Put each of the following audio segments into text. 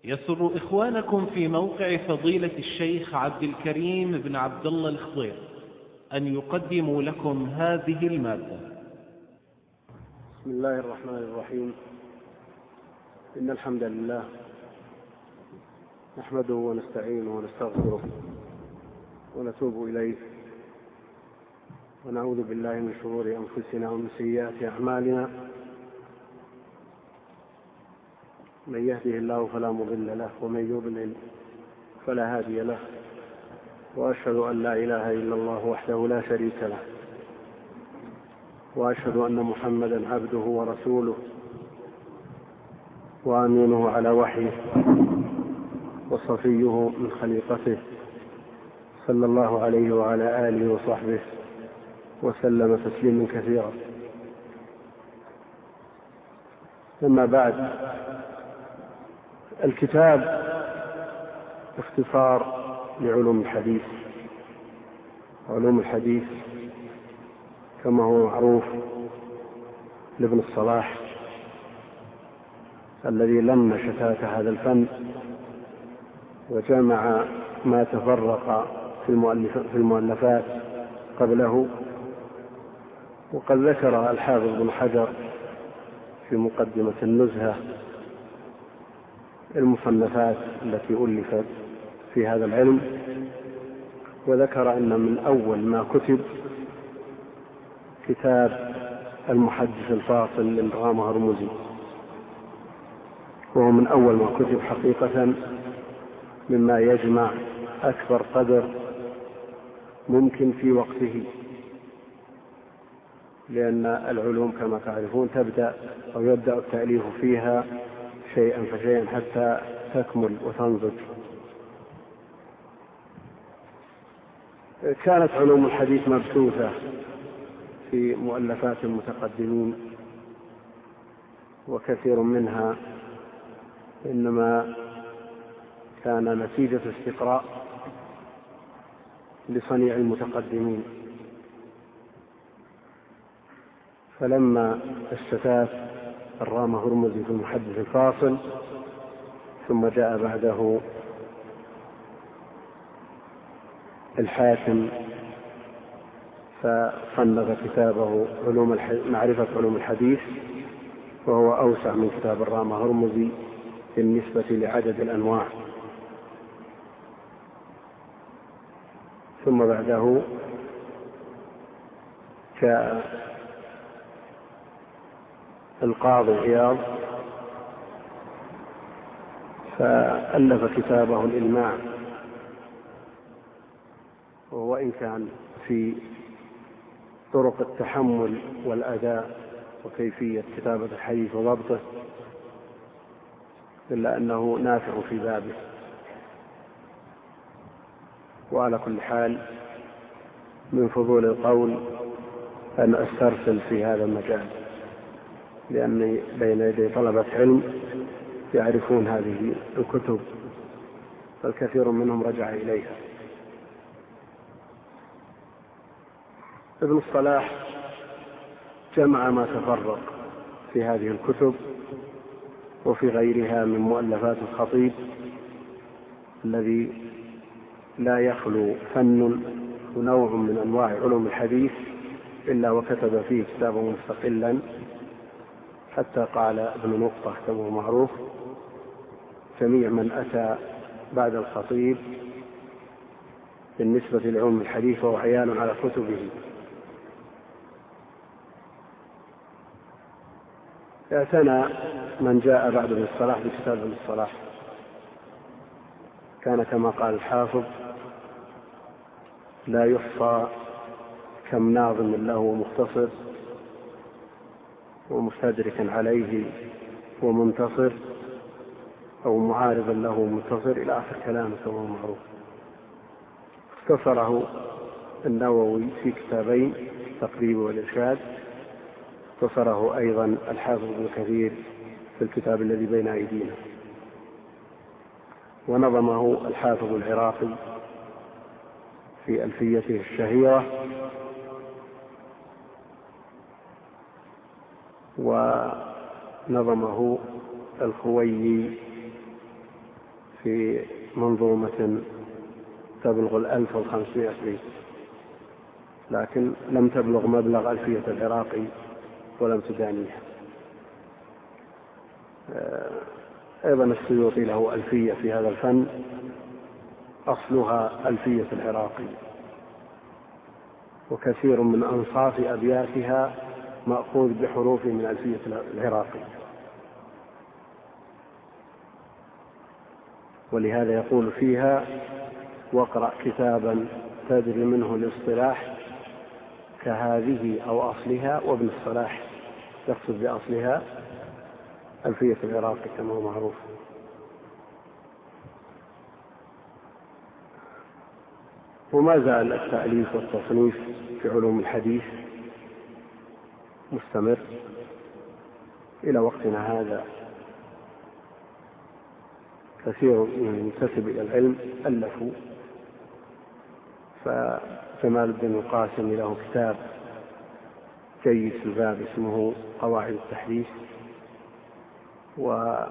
يسر إخوانكم في موقع فضيلة الشيخ عبد الكريم بن عبد الله الخضير أن يقدموا لكم هذه المادة. بسم الله الرحمن الرحيم. إن الحمد لله نحمده ونستعينه ونستغفره ونتوب إليه، ونعوذ بالله من شرور أنفسنا ومن سيئات أعمالنا. من يهده الله فلا مضل له ومن يضلل فلا هادي له، وأشهد أن لا إله إلا الله وحده لا شريك له، وأشهد أن محمدا عبده ورسوله وأمينه على وحيه وصفيه من خليقته، صلى الله عليه وعلى آله وصحبه وسلم تسليما كثيرا. أما بعد، الكتاب اختصار لعلوم الحديث. علوم الحديث كما هو معروف لابن الصلاح الذي لم شتات هذا الفن وجمع ما تفرق في المؤلفات قبله. وقد ذكر الحافظ بن حجر في مقدمة النزهة المصنفات التي ألفت في هذا العلم، وذكر أن من أول ما كتب كتاب المحدث الفاصل للغام هرمزي، وهو من أول ما كتب حقيقة مما يجمع أكبر قدر ممكن في وقته، لأن العلوم كما تعرفون تبدأ أو يبدأ التأليف فيها شيئا فشيئا حتى تكمل وتنضج. كانت علوم الحديث مبثوثة في مؤلفات المتقدمين، وكثير منها إنما كان نتيجة استقراء لصنيع المتقدمين. فلما استتاب الرام هرمزي في المحدث الفاصل، ثم جاء بعده الحاكم فصنف كتابه معرفة علوم الحديث، وهو أوسع من كتاب الرام هرمزي بالنسبة لعدد الأنواع. ثم بعده جاء القاضي عياض فألف كتابه الإلماع، وهو إن كان في طرق التحمل والأداء وكيفية كتابة الحديث وضبطه، إلا أنه نافع في بابه. وعلى كل حال من فضول القول أن أسترسل في هذا المجال، لأني بين يدي طلبة علم يعرفون هذه الكتب، فالكثير منهم رجع إليها. ابن الصلاح جمع ما تفرق في هذه الكتب وفي غيرها من مؤلفات الخطيب الذي لا يخلو فن ونوع من أنواع علوم الحديث إلا وكتب فيه كتابا مستقلا، حتى قال ابن نقطة كما هو معروف: جميع من أتى بعد الخطيب بالنسبة لعلوم الحديث وهو عيان على كتبه. اعتنى من جاء بعد ابن الصلاح بكتاب ابن الصلاح، كان كما قال الحافظ: لا يحصى كم ناظم له ومختصر ومستدرك عليه ومنتصر، أو معارضا له ومنتصر، إلى آخر كلامه كما هو معروف. اختصره النووي في كتابين: التقريب والإرشاد. اختصره أيضا الحافظ ابن كثير في الكتاب الذي بين أيدينا. ونظمه الحافظ العراقي في ألفيته الشهيرة، ونظمه الخويي في منظومة تبلغ 1500 بيت، لكن لم تبلغ مبلغ ألفية العراقي ولم تدانيها. أيضا السيوطي له ألفية في هذا الفن أصلها ألفية العراقي، وكثير من أنصاف أبياتها مأخوذ بحروف من ألفية العراقي، ولهذا يقول فيها: واقرأ كتابا تدري منه الاصطلاح كهذه أو أصلها، وابن الصلاح يقصد بأصلها ألفية العراقي كما هو معروف. وما زال التأليف والتصنيف في علوم الحديث مستمر إلى وقتنا هذا. كثير من المنتسب إلى العلم ألفوا، فجمال الدين القاسم له كتاب جيد في الباب اسمه قواعد التحديث، وشيخ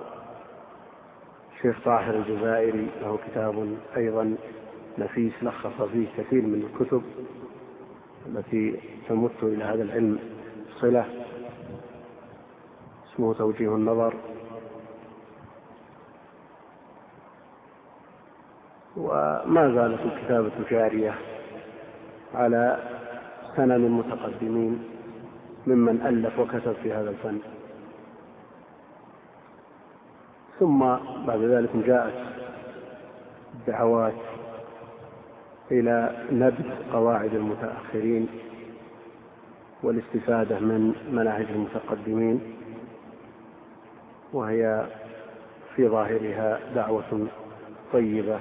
طاهر الجزائري له كتاب أيضا نفيس لخص فيه كثير من الكتب التي تمت إلى هذا العلم صلة، اسمه توجيه النظر. وما زالت الكتابة جارية على سنن المتقدمين ممن ألف وكتب في هذا الفن. ثم بعد ذلك جاءت الدعوات إلى نبذ قواعد المتأخرين والاستفادة من مناهج المتقدمين، وهي في ظاهرها دعوة طيبة،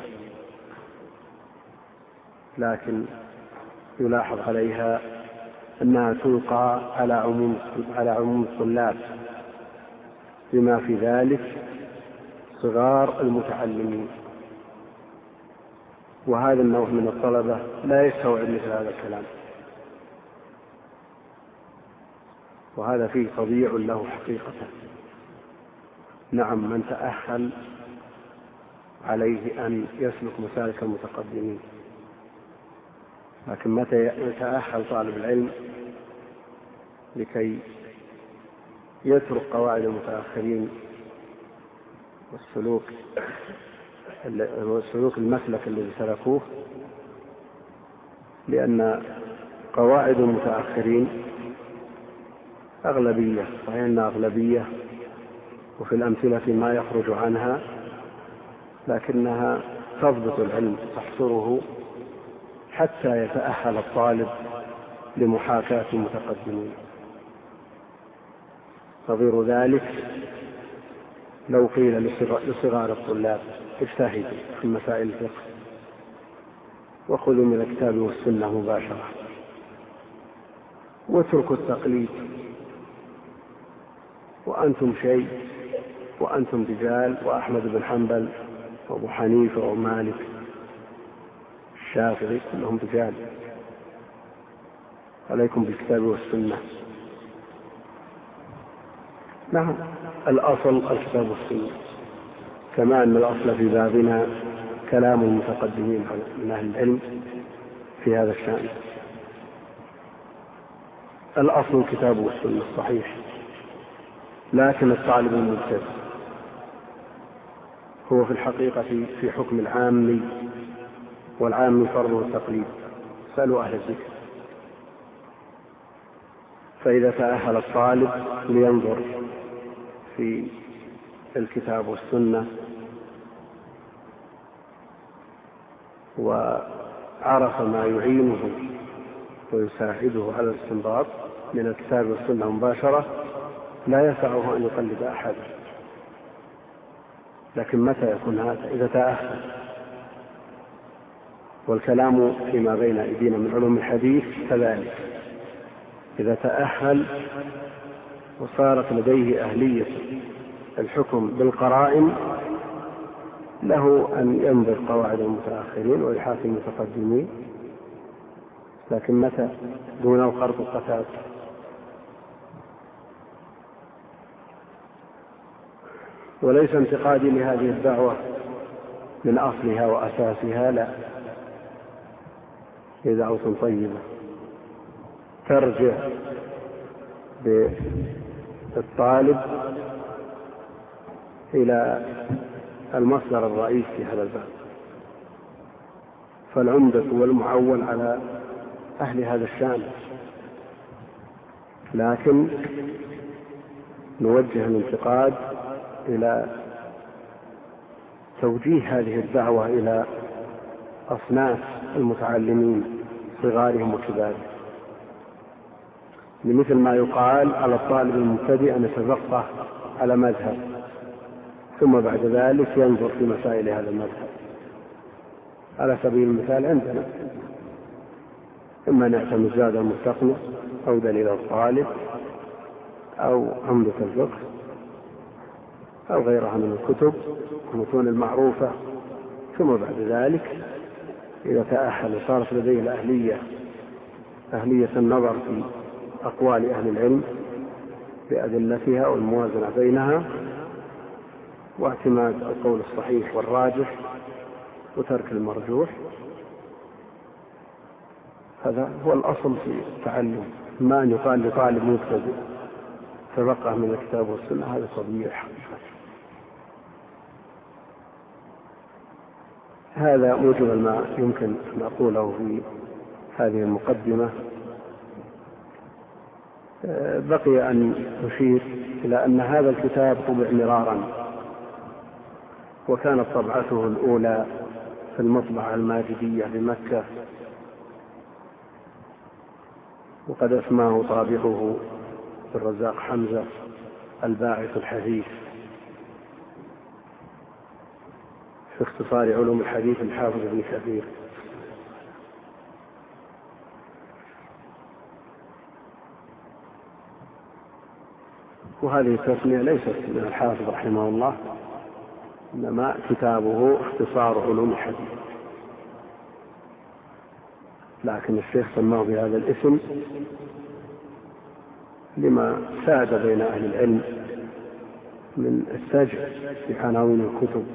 لكن يلاحظ عليها أنها تلقى على عموم الطلاب، بما في ذلك صغار المتعلمين، وهذا النوع من الطلبة لا يستوعب مثل هذا الكلام، وهذا فيه تضييع له حقيقة. نعم، من تأهل عليه أن يسلك مسالك المتقدمين، لكن متى يتأهل طالب العلم لكي يترك قواعد المتأخرين والسلوك المسلك الذي سلكوه؟ لأن قواعد المتأخرين أغلبية، فإنها أغلبية وفي الأمثلة ما يخرج عنها، لكنها تضبط العلم، تحصره حتى يتأهل الطالب لمحاكاة المتقدمين. نظير ذلك لو قيل لصغار الطلاب: اجتهدوا في مسائل الفقه وخذوا من الكتاب والسنة مباشرة واتركوا التقليد، وأنتم شيء، وأنتم رجال، وأحمد بن حنبل وأبو حنيفة ومالك الشافعي كلهم رجال، عليكم بالكتاب والسنة. نعم، الأصل الكتاب والسنة، كما أن الأصل في بابنا كلام المتقدمين من أهل العلم في هذا الشأن. الأصل الكتاب والسنة صحيح، لكن الطالب المبتدئ هو في الحقيقة في حكم العامي، والعامي فرضه التقليد. سألوا أهل الذكر. فإذا تأهل الطالب لينظر في الكتاب والسنة وعرف ما يعينه ويساعده على الاستنباط من الكتاب والسنة مباشرة، لا يسعه أن يقلد أحد. لكن متى يكون هذا؟ إذا تأهل. والكلام فيما بين أيدينا من علوم الحديث كذلك، إذا تأهل وصارت لديه أهلية الحكم بالقرائن، له أن ينظر قواعد المتأخرين ويحاكم المتقدمين. لكن متى؟ دونه خرق القتاد. وليس انتقادي لهذه الدعوة من أصلها وأساسها، لا، هي دعوة طيبة ترجع بالطالب إلى المصدر الرئيسي في هذا الباب، فالعمدة والمعول على أهل هذا الشأن، لكن نوجه الانتقاد إلى توجيه هذه الدعوة إلى أصناف المتعلمين صغارهم وكبارهم، لمثل ما يقال على الطالب المبتدئ أن يتفقه على مذهب ثم بعد ذلك ينظر في مسائل هذا المذهب. على سبيل المثال عندنا إما نعتمد زاد المستقنع أو دليل الطالب أو عمدة الفقه أو غيرها من الكتب المتون المعروفة، ثم بعد ذلك إذا تأهل وصارت لديه الأهلية، أهلية النظر في أقوال أهل العلم بأدلتها والموازنة بينها واعتماد القول الصحيح والراجح وترك المرجوح، هذا هو الأصل في التعلم. ما أن يقال لطالب مبتدئ تفقه من الكتاب والسنة، هذا طبيعي حقيقة. هذا موجب ما يمكن أن أقوله في هذه المقدمة. بقي أن أشير إلى أن هذا الكتاب طبع مرارا، وكانت طبعته الأولى في المطبعة الماجدية بمكة، وقد أسماه طابعه الرزاق حمزة الباعث الحديث في اختصار علوم الحديث الحافظ ابن كثير. وهذه التسمية ليست من الحافظ رحمه الله، إنما كتابه اختصار علوم الحديث، لكن الشيخ سماه بهذا الاسم لما ساد بين أهل العلم من السجع في عناوين الكتب،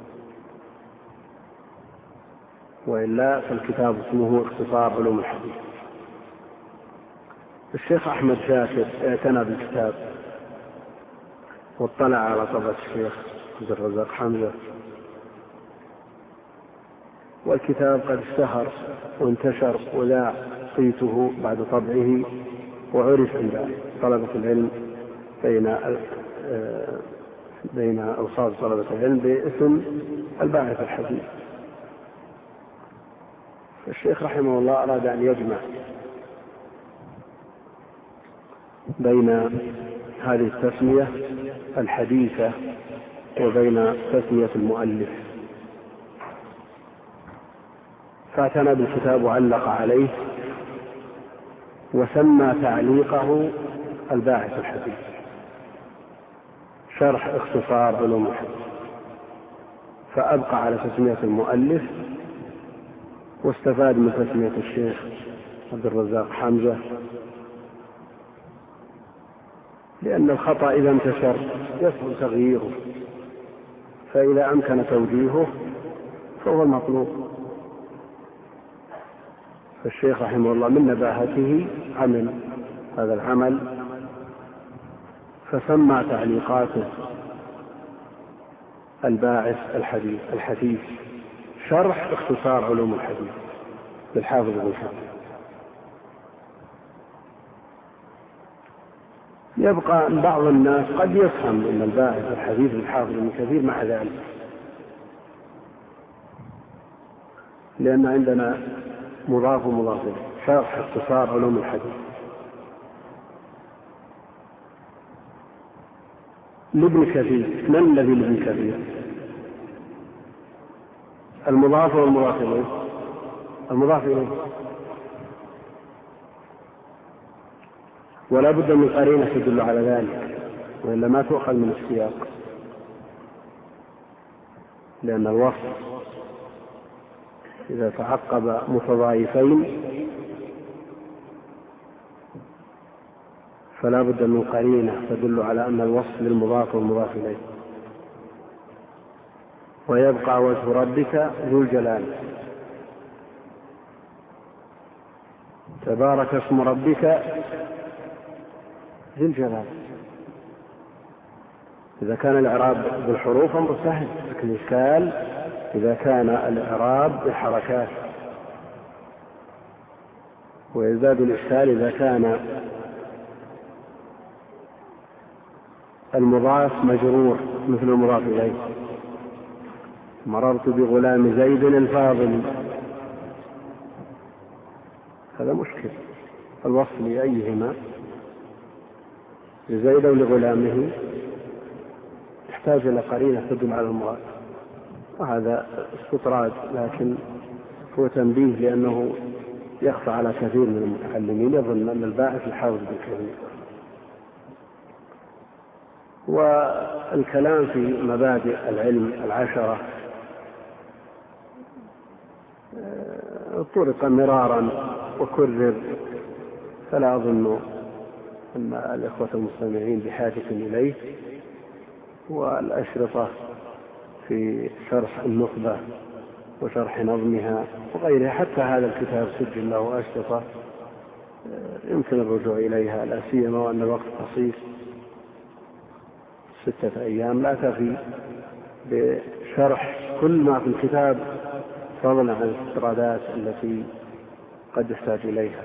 وإلا فالكتاب اسمه اختصار علوم الحديث. الشيخ أحمد شاكر اعتنى بالكتاب واطلع على طبعة الشيخ عبد الرزاق حمزة، والكتاب قد اشتهر وانتشر وذاع صيته بعد طبعه، وعرف عند طلبة العلم بين أوساط طلبة العلم باسم الباعث الحديث. الشيخ رحمه الله أراد أن يجمع بين هذه التسمية الحديثة وبين تسمية المؤلف، فاعتنى بالكتاب وعلق عليه وسمى تعليقه الباعث الحديث، شرح اختصار علوم الحديث، فأبقى على تسمية المؤلف واستفاد من تسمية الشيخ عبد الرزاق حمزة، لأن الخطأ إذا انتشر يسهل تغييره، فإذا أمكن توجيهه فهو المطلوب. فالشيخ رحمه الله من نباهته عمل هذا العمل، فسمى تعليقاته الباعث الحديث شرح اختصار علوم الحديث للحافظ ابن كثير. يبقى بعض الناس قد يفهم أن الباعث الحديث للحافظ ابن كثير مع ذلك، لأن عندنا مضاف ومضاف إليه، شرح اختصار علوم الحديث لابن كثير. من الذي لابن كثير؟ المضاف والمضاف إليه، المضاف إليه، ولا بد من قرينة تدل على ذلك، وإلا ما تؤخذ من السياق، لأن الوصف إذا تعقب متضايفين فلا بد من قرينة تدل على أن الوصف للمضاف والمضاف إليه. ويبقى وجه ربك ذو الجلال. تبارك اسم ربك ذي الجلال. إذا كان الإعراب بالحروف أمر سهل، لكن الإشكال إذا كان الإعراب بالحركات، ويزداد الإشكال إذا كان المضاف مجرور مثل المضاف إليه. مررت بغلام زيد الفاضل، هذا مشكل. الوصف لأيهما، لزيد أو لغلامه، يحتاج إلى قرينة تدل على المراد، وهذا استطراد، لكن هو تنبيه لأنه يخفى على كثير من المتكلمين، يظن أن الباعث يحاول بالكلمة. والكلام في مبادئ العلم 10 طرق مرارا وكرر، فلا أظن أن الإخوة المستمعين بحاجة إليه. والأشرطة في شرح النخبة وشرح نظمها وغيرها، حتى هذا الكتاب سجل له أشرطة يمكن الرجوع إليها، لا سيما وأن الوقت قصير 6 أيام، لا تفي بشرح كل ما في الكتاب فضلا عن الاستطرادات التي قد يحتاج إليها.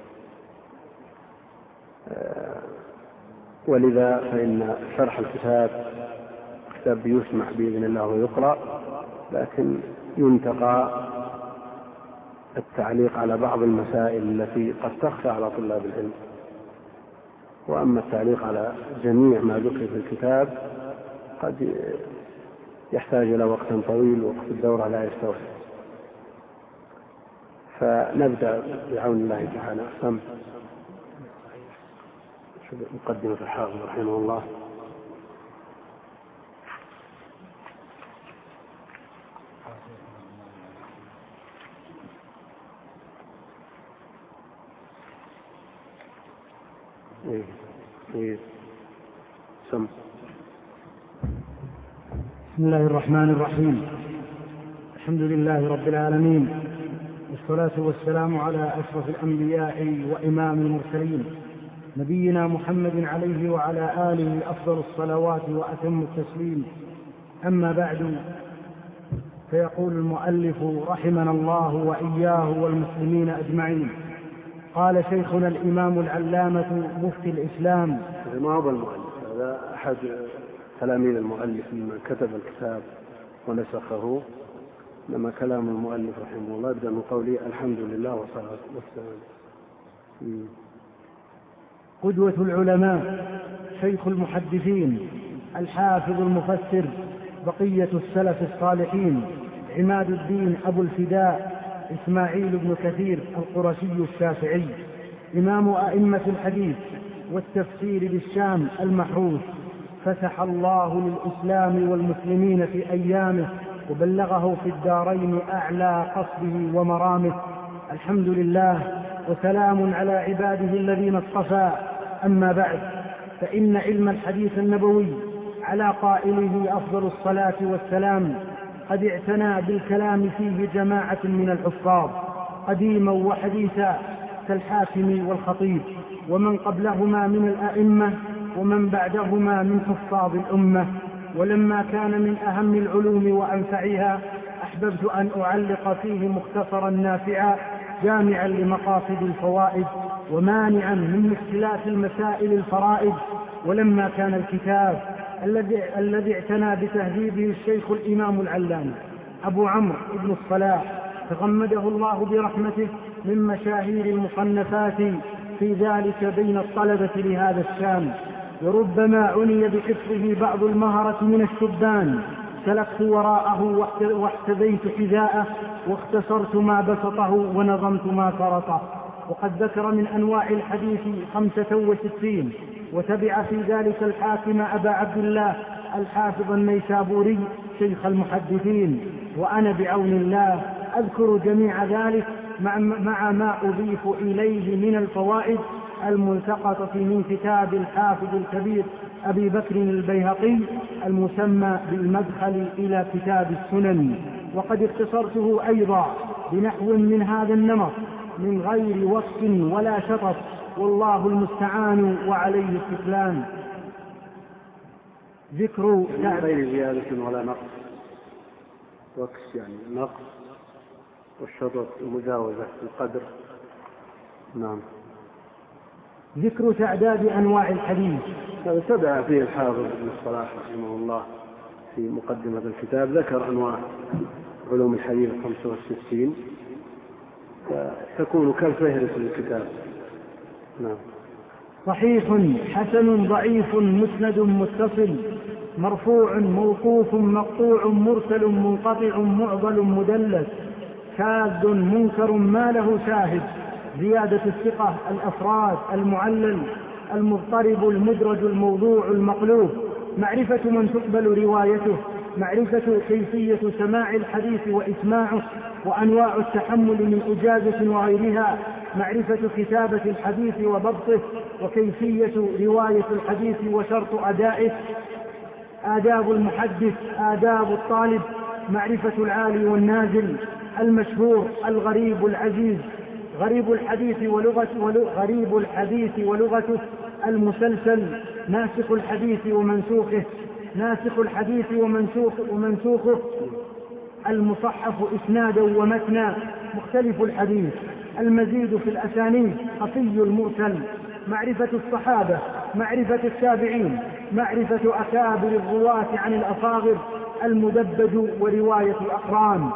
ولذا فإن شرح الكتاب يسمح بإذن الله ويقرأ، لكن ينتقى التعليق على بعض المسائل التي قد تخفى على طلاب العلم. وأما التعليق على جميع ما ذكر في الكتاب قد يحتاج إلى وقت طويل، وقت الدورة لا يستوعب. فنبدأ بعون الله تعالى. مقدمة الحافظ رحمه الله. بسم الله الرحمن الرحيم. الحمد لله رب العالمين، والصلاة والسلام على أشرف الأنبياء وإمام المرسلين، نبينا محمد عليه وعلى آله أفضل الصلوات وأتم التسليم. أما بعد، فيقول المؤلف رحمنا الله وإياه والمسلمين أجمعين. قال شيخنا الإمام العلامة مفتي الإسلام. ما هو المؤلف، هذا أحد تلاميذ المؤلف ممن كتب الكتاب ونسخه، لما كلام المؤلف رحمه الله يبدأ من قوله الحمد لله والصلاة والسلام. قدوة العلماء، شيخ المحدثين، الحافظ المفسر، بقية السلف الصالحين، عماد الدين أبو الفداء إسماعيل بن كثير القرشي الشافعي، إمام أئمة الحديث والتفسير بالشام المحروس، فتح الله للإسلام والمسلمين في أيامه، وبلغه في الدارين أعلى قصده ومرامه. الحمد لله، وسلام على عباده الذين اصطفى. أما بعد، فإن علم الحديث النبوي على قائله أفضل الصلاة والسلام قد اعتنى بالكلام فيه جماعة من الحفاظ قديما وحديثا، كالحاكم والخطيب، ومن قبلهما من الأئمة، ومن بعدهما من حفاظ الأمة. ولما كان من أهم العلوم وأنفعها، أحببت أن أعلق فيه مختصرا نافعا جامعا لمقاصد الفوائد ومانعا من اختلاف المسائل الفرائد. ولما كان الكتاب الذي اعتنى بتهذيبه الشيخ الإمام العلامة أبو عمرو بن الصلاح تغمده الله برحمته من مشاهير المصنفات في ذلك بين الطلبة لهذا الشام، وربما عني بحفظه بعض المهرة من الشبان، سلكت وراءه واحتذيت حذاءه، واختصرت ما بسطه ونظمت ما فرطه. وقد ذكر من أنواع الحديث 65، وتبع في ذلك الحاكم أبا عبد الله الحافظ النيسابوري شيخ المحدثين. وأنا بعون الله أذكر جميع ذلك مع ما أضيف إليه من الفوائد الملتقطة من كتاب الحافظ الكبير أبي بكر البيهقي المسمى بالمدخل إلى كتاب السنن، وقد اختصرته أيضا بنحو من هذا النمط من غير وصف ولا شطط، والله المستعان وعليه التكلان. ذكر غير زيادة ولا نقص، وكس يعني نقص والشطط المجاوزة القدر. نعم. ذكر تعداد أنواع الحديث. هذا تبع فيه الحافظ ابن الصلاح رحمه الله في مقدمة الكتاب، ذكر أنواع علوم الحديث 65 فتكون كالفهرس للكتاب. نعم. صحيح، حسن، ضعيف، مسند، متصل، مرفوع، موقوف، مقطوع، مرسل، منقطع، معضل، مدلس، شاذ، منكر ما له شاهد، زيادة الثقة، الأفراد، المعلل، المضطرب، المدرج، الموضوع، المقلوب، معرفة من تقبل روايته، معرفة كيفية سماع الحديث وإسماعه وأنواع التحمل من إجازة وغيرها، معرفة كتابة الحديث وضبطه وكيفية رواية الحديث وشرط أدائه، آداب المحدث، آداب الطالب، معرفة العالي والنازل، المشهور، الغريب، العزيز، غريب الحديث ولغته، المسلسل، ناسخ الحديث ومنسوخه، ناسخ الحديث ومنسوخه، المصحف إسنادا ومتنا، مختلف الحديث، المزيد في الأسانيد، خفي المرسل، معرفة الصحابة، معرفة التابعين، معرفة أكابر الرواة عن الأصاغر، المدبج ورواية الأقران،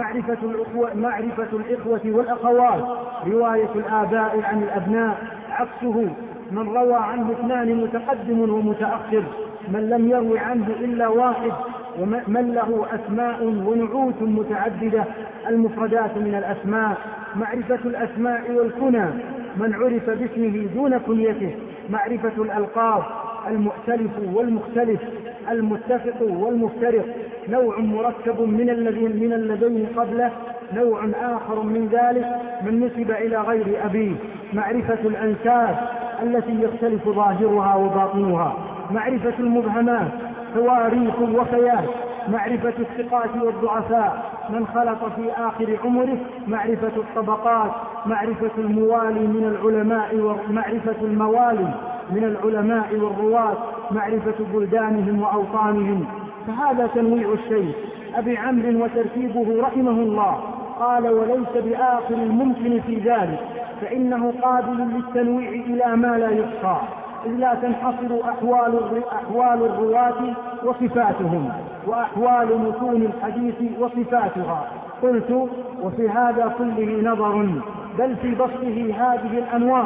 معرفة الإخوة والأخوات، رواية الآباء عن الأبناء، عكسه، من روى عنه اثنان متقدم ومتأخر، من لم يروي عنه إلا واحد، ومن له أسماء ونعوت متعددة، المفردات من الأسماء، معرفة الأسماء والكنى، من عرف باسمه دون كنيته، معرفة الألقاب، المؤتلف والمختلف، المتفق والمفترق، نوع مركب من اللذين قبله، نوع آخر من ذلك من نسب إلى غير أبيه، معرفة الأنساب التي يختلف ظاهرها وباطنها، معرفة المبهمات، تواريخ وفيات، معرفة الثقات والضعفاء، من خلط في آخر عمره، معرفة الطبقات، معرفة الموالي من العلماء معرفة الموالي من العلماء والرواة، معرفة بلدانهم وأوطانهم. فهذا تنويع الشيء أبي عمرو وترتيبه رحمه الله. قال: وليس بآخر الممكن في ذلك، فإنه قابل للتنويع إلى ما لا يحصى، إذ لا تنحصر أحوال الرواة وصفاتهم، وأحوال متون الحديث وصفاتها. قلت: وفي هذا كله نظر، بل في بسطه هذه الأنواع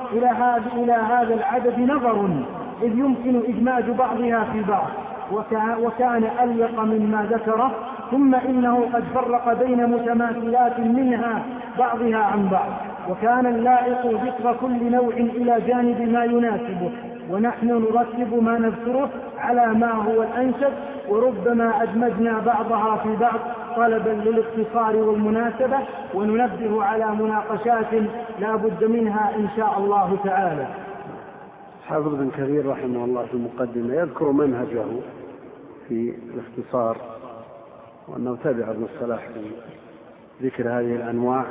إلى هذا العدد نظر، إذ يمكن إدماج بعضها في بعض، وكان أليق مما ذكره. ثم إنه قد فرق بين متماثلات منها بعضها عن بعض، وكان اللائق ذكر كل نوع إلى جانب ما يناسبه، ونحن نرتب ما نذكره على ما هو الأنسب، وربما أدمجنا بعضها في بعض طلبا للاختصار والمناسبة، وننبه على مناقشات لا بد منها إن شاء الله تعالى. حافظ بن كثير رحمه الله في المقدمة يذكر منهجه في الاختصار، وأنه تبع ابن الصلاح في ذكر هذه الأنواع،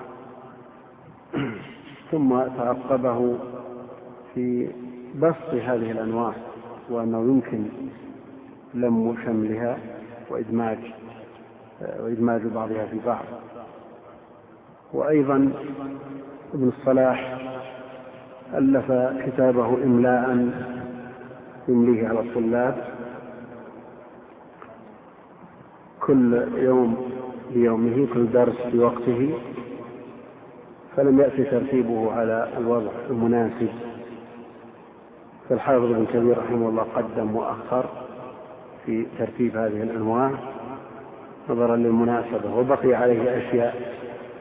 ثم تعقبه في بسط هذه الأنواع، وأنه يمكن لم شملها وإدماج بعضها في بعض. وأيضا ابن الصلاح ألف كتابه إملاء يمليه على الطلاب كل يوم بيومه، كل درس في وقته، فلم يأتي ترتيبه على الوضع المناسب. فالحافظ ابن كثير رحمه الله قدم وأخر في ترتيب هذه الأنواع نظرا للمناسبة، وبقي عليه أشياء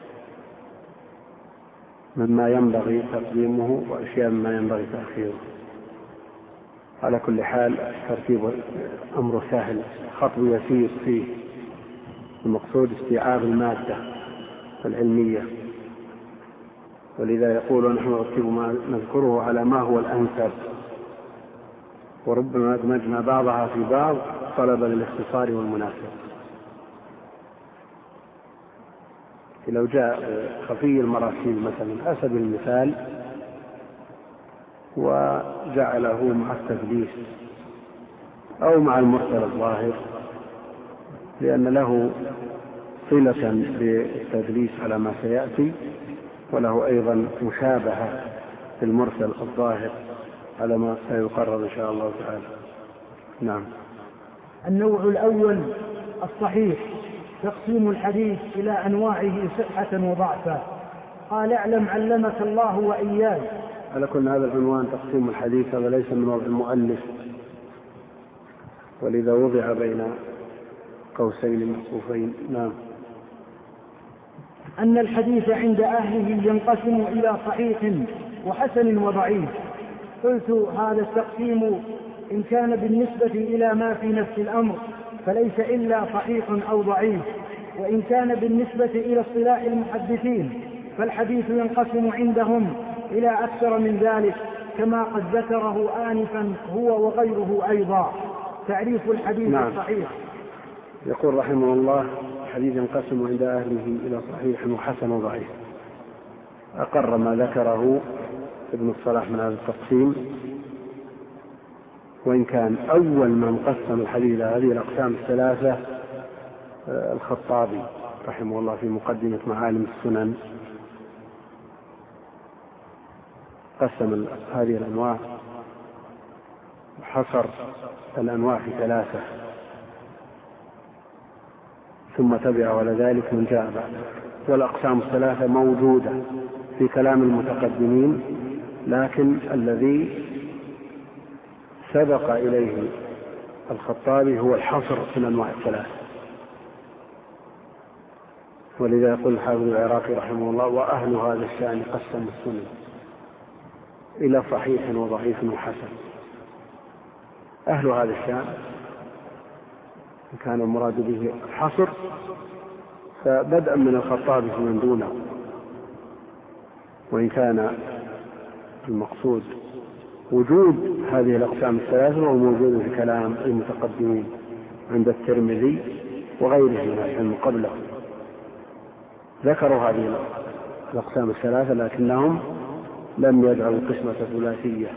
مما ينبغي تقديمه وأشياء مما ينبغي تأخيره. على كل حال ترتيب أمر سهل، خطو يسير فيه، المقصود استيعاب المادة العلمية، ولذا يقول نحن نرتب ما نذكره على ما هو الأنسب، وربما أدمجنا بعضها في بعض طلبا للاختصار والمناسبة. لو جاء خفي المراسيل مثلا على سبيل المثال وجعله مع التدليس أو مع المرسل الظاهر، لأن له صلة بالتدليس على ما سيأتي، وله أيضا مشابهة في المرسل الظاهر على ما سيقرر إن شاء الله تعالى. نعم. النوع الأول الصحيح، تقسيم الحديث إلى أنواعه صحة وضعفا. قال: اعلم علمك الله وإياي. على كل هذا العنوان تقسيم الحديث هذا ليس من وضع المؤلف، ولذا وضع بين قوسين مكفوفين. نعم. أن الحديث عند أهله ينقسم إلى صحيح وحسن وضعيف. قلت: هذا التقسيم إن كان بالنسبة إلى ما في نفس الأمر فليس إلا صحيح أو ضعيف، وإن كان بالنسبة إلى اصطلاح المحدثين فالحديث ينقسم عندهم إلى أكثر من ذلك، كما قد ذكره آنفا هو وغيره أيضا. تعريف الحديث نعم. الصحيح. يقول رحمه الله: الحديث ينقسم عند أهله إلى صحيح وحسن وضعيف. أقر ما ذكره ابن الصلاح من هذا التقسيم، وإن كان أول من قسم الحديث إلى هذه الأقسام الثلاثة الخطابي رحمه الله في مقدمة معالم السنن، قسم هذه الأنواع وحصر الأنواع في ثلاثة، ثم تبع على ذلك من جاء بعده. والأقسام الثلاثة موجودة في كلام المتقدمين، لكن الذي سبق إليه الخطابي هو الحصر في الأنواع الثلاثة. ولذا يقول الحافظ العراقي رحمه الله: وأهل هذا الشأن قسم السنن إلى صحيح وضعيف وحسن. أهل هذا الشأن كان المراد به الحصر، فبدءا من الخطابي فمن دونه، وإن كان المقصود وجود هذه الأقسام الثلاثة وهو موجود في كلام المتقدمين عند الترمذي وغيره من العلم قبله. ذكروا هذه الأقسام الثلاثة لكنهم لم يجعلوا قسمة ثلاثية.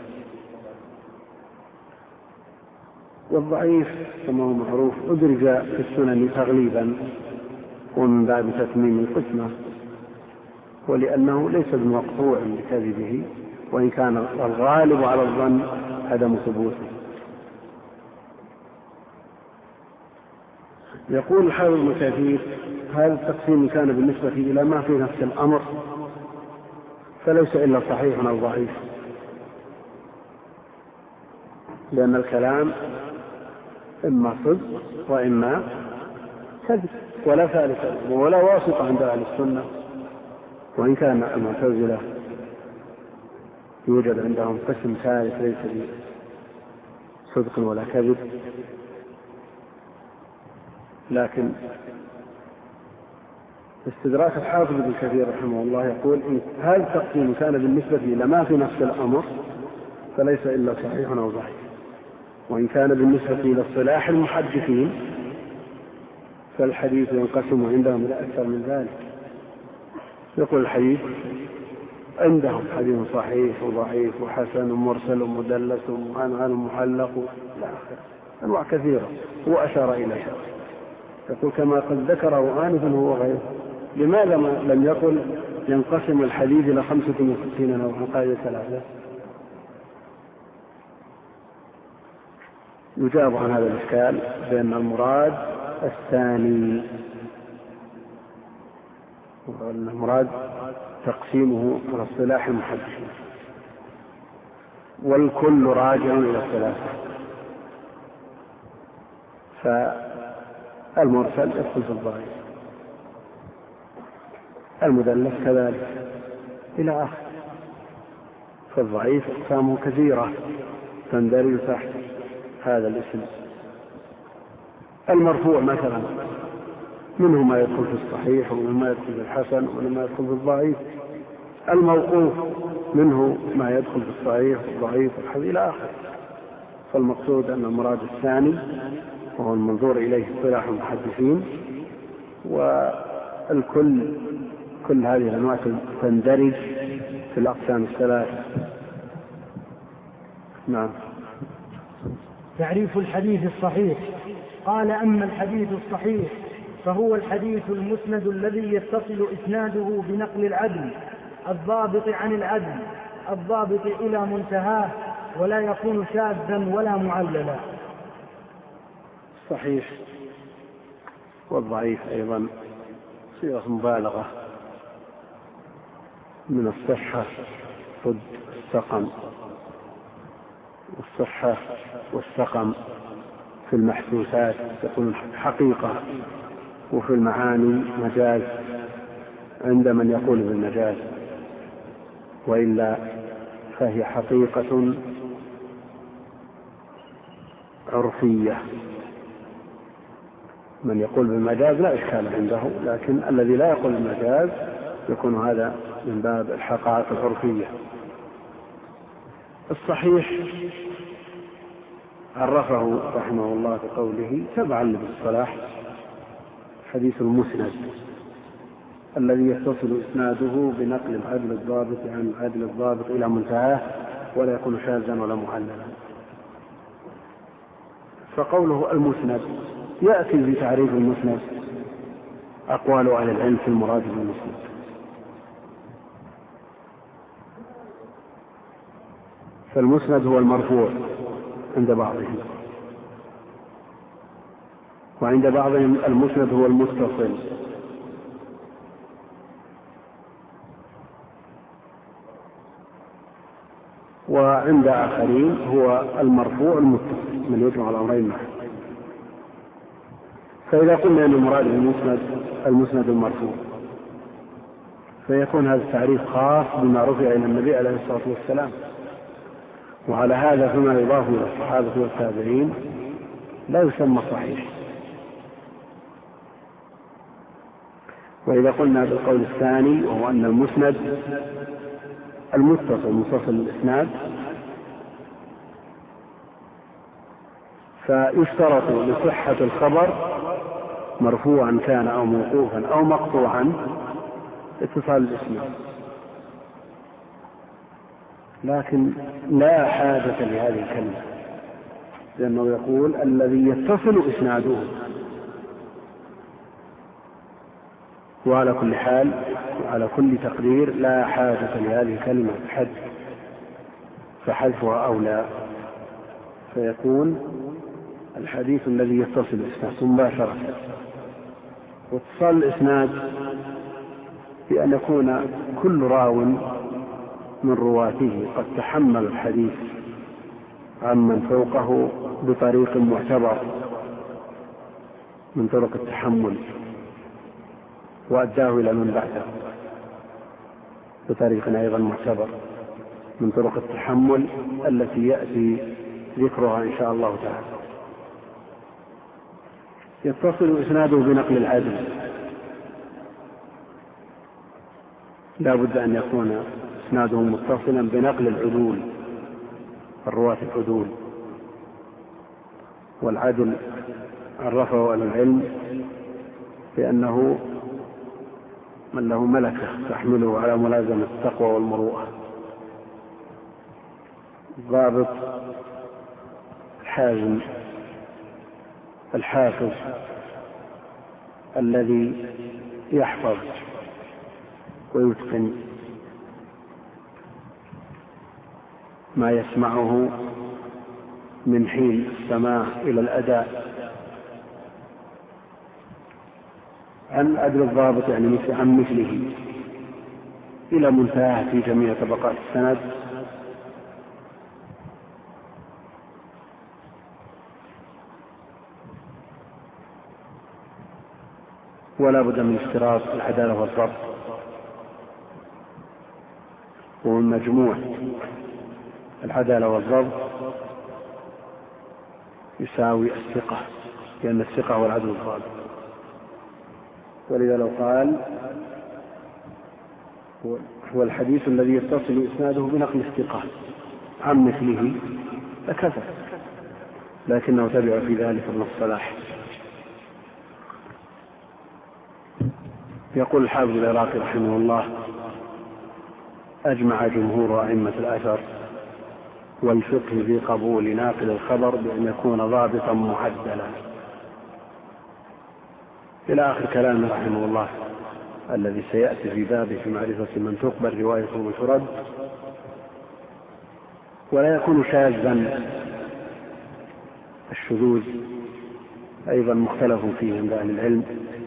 والضعيف كما هو معروف أدرج في السنن تغليبا ومن باب تتميم القسمة، ولأنه ليس بمقطوع بكذبه، وإن كان الغالب على الظن عدم ثبوته. يقول الحافظ ابن كثير: هذا التقسيم كان بالنسبة إلى ما في نفس الأمر فليس إلا صحيح أو ضعيف، لأن الكلام إما صدق وإما كذب، ولا ثالث ولا واسطة عند أهل السنة. وإن كان المعتزلة يوجد عندهم قسم ثالث ليس بصدق ولا كذب، لكن استدراك الحافظ ابن كثير رحمه الله يقول: إن هذا التقسيم كان بالنسبة إلى ما في نفس الأمر فليس إلا صحيح أو ضعيف، وإن كان بالنسبة إلى اصطلاح المحدثين فالحديث ينقسم عندهم إلى أكثر من ذلك. يقول الحديث عندهم حديث صحيح وضعيف وحسن ومرسل ومدلس ومعنعن ومحلق إلى آخره، أنواع كثيرة هو أشار إليها. يقول: كما قد ذكره آنفا هو غيره. لماذا لم يقل ينقسم الحديث إلى 65 نوعا قاعدة ثلاثة؟ يجاب عن هذا الإشكال بأن المراد الثاني، وأن المراد تقسيمه على اصطلاح المحدثين، والكل راجع إلى الثلاثة. فالمرسل يدخل في الضعيف، المدلس كذلك إلى آخر. فالضعيف أقسامه كثيرة تندرج تحت هذا الاسم. المرفوع مثلا منه ما يدخل في الصحيح، ومنه ما يدخل في الحسن، ومنه ما يدخل في الضعيف. الموقوف منه ما يدخل في الصحيح والضعيف والحديث إلى آخر. فالمقصود أن المراد الثاني وهو المنظور إليه اصطلاح المحدثين، والكل كل هذه الأنواع تندرج في الأقسام الثلاثة. نعم. تعريف الحديث الصحيح. قال: أما الحديث الصحيح فهو الحديث المسند الذي يتصل إسناده بنقل العدل الضابط عن العدل الضابط إلى منتهاه، ولا يكون شاذا ولا معللا. صحيح والضعيف أيضا صيغة مبالغة من الصحة ضد السقم، والصحة والسقم في المحسوسات تكون حقيقة، وفي المعاني مجاز عند من يقول بالمجاز، وإلا فهي حقيقة عرفية. من يقول بالمجاز لا إشكال عنده، لكن الذي لا يقول بالمجاز يكون هذا من باب الحقائق العرفية. الصحيح عرفه رحمه الله بقوله تبعا للصلاح حديث المسند الذي يتصل إسناده بنقل العدل الضابط عن العدل الضابط إلى منتهاه، ولا يكون شاذا ولا معللا. فقوله المسند يأتي في تعريف المسند أقوال أهل العلم في المراد بالمسند. فالمسند هو المرفوع عند بعضهم، وعند بعضهم المسند هو المتصل، وعند آخرين هو المرفوع المتصل، من يجمع الأمرين معا. فإذا قلنا أن المراد بالمسند المسند المرفوع، فيكون هذا التعريف خاص بما رفع إلى النبي عليه الصلاة والسلام، وعلى هذا فيما يضاف إلى الصحابة والتابعين لا يسمى صحيح. وإذا قلنا بالقول الثاني وهو أن المسند المتصل متصل الإسناد، فيشترط لصحة الخبر مرفوعا كان أو موقوفا أو مقطوعا اتصال الإسناد، لكن لا حاجة لهذه الكلمة، لأنه يقول الذي يتصل إسناده. وعلى كل حال وعلى كل تقدير لا حاجة لهذه الكلمة حذف، فحذفها أولى، فيكون الحديث الذي يتصل الإسناد مباشرة. واتصال الإسناد بأن يكون كل راو من رواته قد تحمل الحديث عمن فوقه بطريق معتبر من طرق التحمل، وأداه إلى من بعده بطريق أيضا معتبر من طرق التحمل التي يأتي ذكرها إن شاء الله تعالى. يتصل إسناده بنقل العدل، لا بد أن يكون إسناده متصلا بنقل العدول، الرواة العدول. والعدل عرفه أهل العلم بأنه من له ملكة تحمله على ملازمة التقوى والمروءة. ضابط الحازم الحافظ الذي يحفظ ويتقن ما يسمعه من حين السماع إلى الأداء. عن عدل الضابط يعني عن مثله إلى منتهى في جميع طبقات السند، ولا بد من اشتراط العدالة والضبط، ومن مجموع العدالة والضبط يساوي الثقة، لأن الثقة هو العدل الضابط. ولذا لو قال هو الحديث الذي يتصل إسناده بنقل الثقة عن مثله لكفى، لكنه تبع في ذلك ابن الصلاح. يقول الحافظ العراقي رحمه الله: أجمع جمهور أئمة الأثر والفقه في قبول ناقل الخبر بأن يكون ضابطا معدلا، إلى آخر كلامه رحمه الله الذي سيأتي في بابه في معرفة من تقبل روايته ومن ترد. ولا يكون شاذا. الشذوذ أيضا مختلف فيه عند أهل العلم،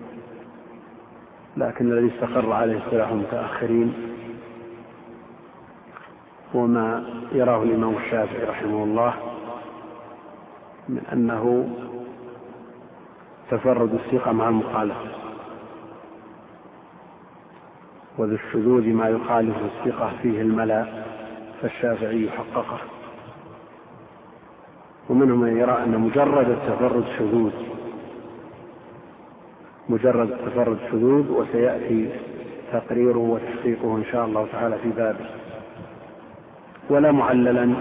لكن الذي استقر عليه اصطلاح المتأخرين وما يراه الإمام الشافعي رحمه الله من أنه تفرد الثقة مع المخالفة، وذو الشذوذ ما يخالف الثقة فيه الملا، فالشافعي حققه. ومنهم من يرى أن مجرد التفرد شذوذ، وسيأتي تقريره وتحقيقه إن شاء الله تعالى في بابه. ولا معللا،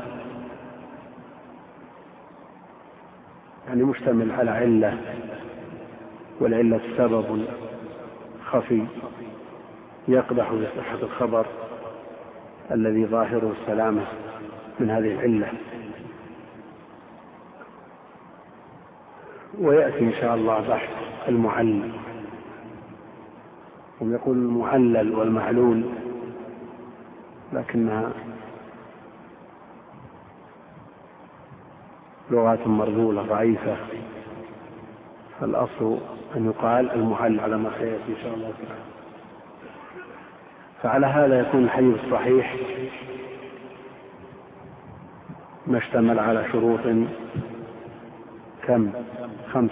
يعني مشتمل على علة، والعلة سبب خفي يقدح في صحة الخبر الذي ظاهره السلامة من هذه العلة. ويأتي إن شاء الله بحث المعلل. هم يقول المعلل والمعلول، لكنها لغات مرذولة ضعيفة، فالأصل أن يقال المعلل على ما سيأتي إن شاء الله تعالى. فعلى هذا يكون الحديث الصحيح ما اشتمل على شروط كم؟ 5: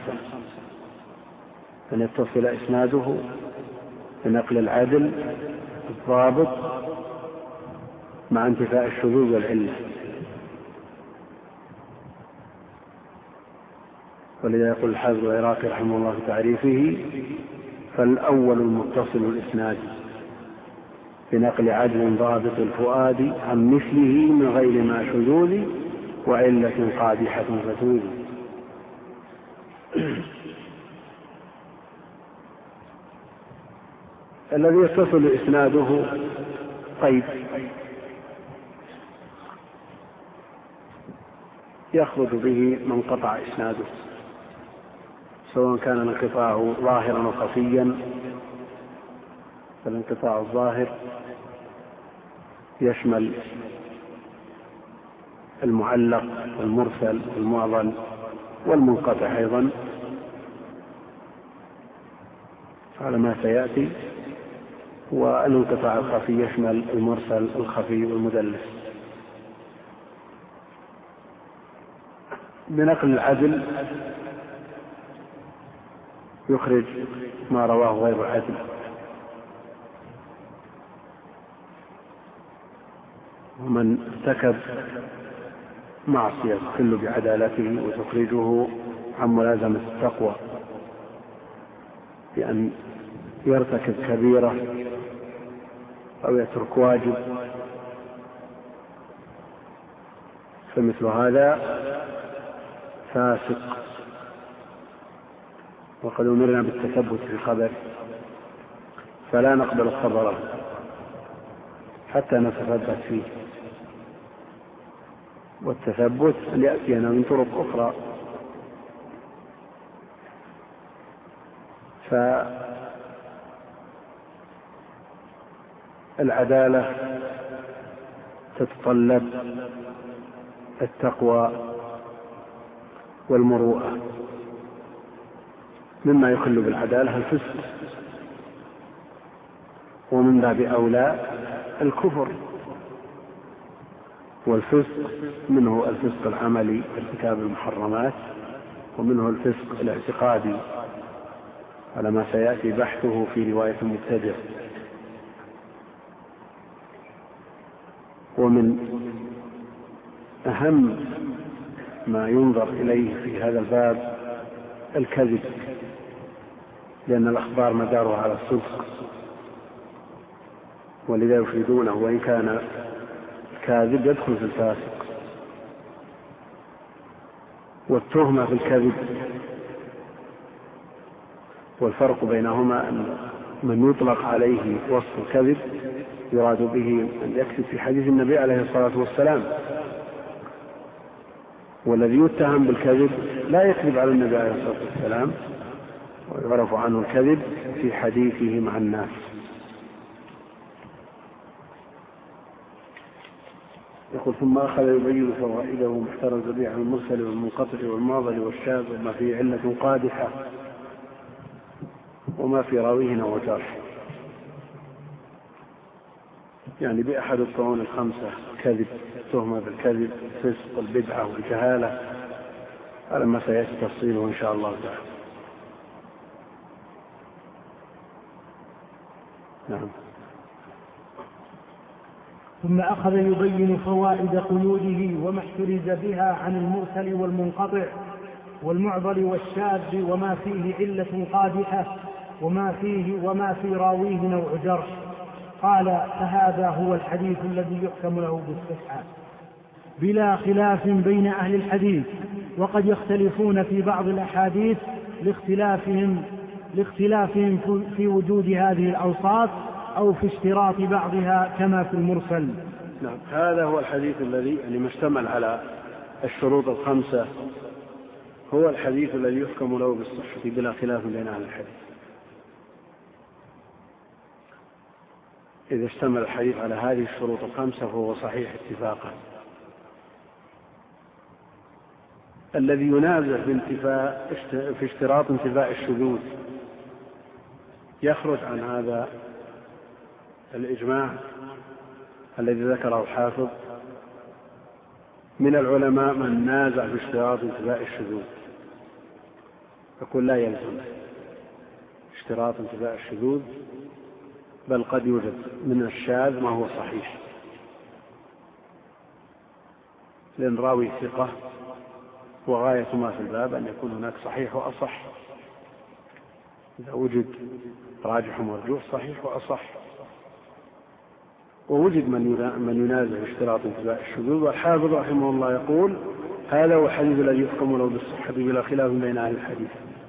أن يتصل إسناده بنقل العدل الضابط مع انتفاء الشذوذ والعلة. ولذا يقول الحافظ العراقي رحمه الله في تعريفه: فالأول المتصل الإسناد بنقل عدل ضابط الفؤاد عن مثله من غير ما شذوذ وعلة قادحة فتوذ. الذي يتصل إسناده قيد يخرج به من قطع إسناده، سواء كان الانقطاع ظاهرا وخفيا. فالانقطاع الظاهر يشمل المعلق والمرسل والمعضل والمنقطع أيضا على ما سيأتي. والانقطاع الخفي يشمل المرسل الخفي والمدلس. بنقل العدل يخرج ما رواه غير العدل، ومن ارتكب معصية تخل بعدالته وتخرجه عن ملازمة التقوى بأن يرتكب كبيرة أو يترك واجب، فمثل هذا فاسق. وقد أمرنا بالتثبت في الخبر، فلا نقبل خبره حتى نتثبت فيه. والتثبت أن يأتينا من طرق أخرى. فالعدالة تتطلب التقوى والمروءة. مما يخل بالعدالة الفسق، ومن باب أولى الكفر. والفسق منه الفسق العملي ارتكاب المحرمات، ومنه الفسق الاعتقادي على ما سيأتي بحثه في رواية المبتدع. ومن أهم ما ينظر إليه في هذا الباب الكذب، لأن الأخبار مدارها على الصدق، ولذا يفيدونه، وإن كان الكاذب يدخل في الفاسق. والتهمة بالكذب. والفرق بينهما أن من يطلق عليه وصف الكذب يراد به أن يكذب في حديث النبي عليه الصلاة والسلام، والذي يتهم بالكذب لا يكذب على النبي عليه الصلاة والسلام، ويعرف عنه الكذب في حديثه مع الناس. يقول ثم أخذ يبين فوائده محترز به عن المرسل والمنقطع والمعضل والشاذ وما فيه علة قادحة وما في راويه نوع جرح، يعني بأحد الطعون الخمسة: كذب، تهمة بالكذب، فسق، البدعة والجهالة، على ما سيأتي تفصيله إن شاء الله تعالى. نعم. ثم أخذ يبين فوائد قيوده وما احترز بها عن المرسل والمنقطع والمعضل والشاذ وما فيه علة قادحة وما في راويه نوع جرح. قال: فهذا هو الحديث الذي يحكم له بالصحة بلا خلاف بين أهل الحديث، وقد يختلفون في بعض الأحاديث لاختلافهم في وجود هذه الأوصاف أو في اشتراط بعضها كما في المرسل. نعم، هذا هو الحديث الذي ما اشتمل على الشروط الخمسة، هو الحديث الذي يحكم له بالصحة بلا خلاف بين أهل الحديث. إذا اشتمل الحديث على هذه الشروط الخمسة فهو صحيح اتفاقا. الذي ينازع في اشتراط انتفاء الشذوذ يخرج عن هذا الإجماع الذي ذكره الحافظ. من العلماء من نازع في اشتراط انتفاء الشذوذ، يقول لا يلزم اشتراط انتفاء الشذوذ، بل قد يوجد من الشاذ ما هو صحيح، لأن راوي ثقة وغاية ما في الباب أن يكون هناك صحيح وأصح. إذا وجد راجح ومرجوح صحيح وأصح، ووجد من ينازع اشتراط انتفاء الشذوذ. والحافظ رحمه الله يقول: هذا هو الحديث الذي يحكم له بالصحة بلا خلاف بين أهل الحديث.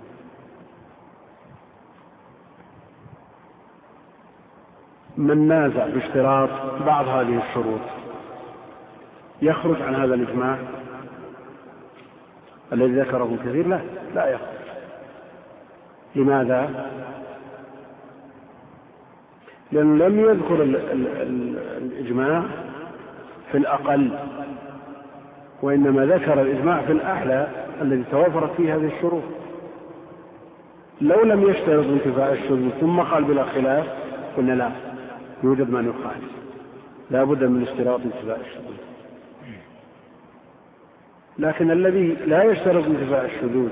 من نازع باشتراط بعض هذه الشروط يخرج عن هذا الإجماع الذي ذكره ابن كثير؟ لا يخرج. لماذا؟ لأنه لم يذكر الإجماع في الأقل، وإنما ذكر الإجماع في الأعلى الذي توفرت فيه هذه الشروط. لو لم يشترط انتفاء الشذوذ ثم قال بلا خلاف قلنا لا، يوجد من يخالف، لا بد من اشتراط انتفاء الشذوذ. لكن الذي لا يشترط انتفاء الشذوذ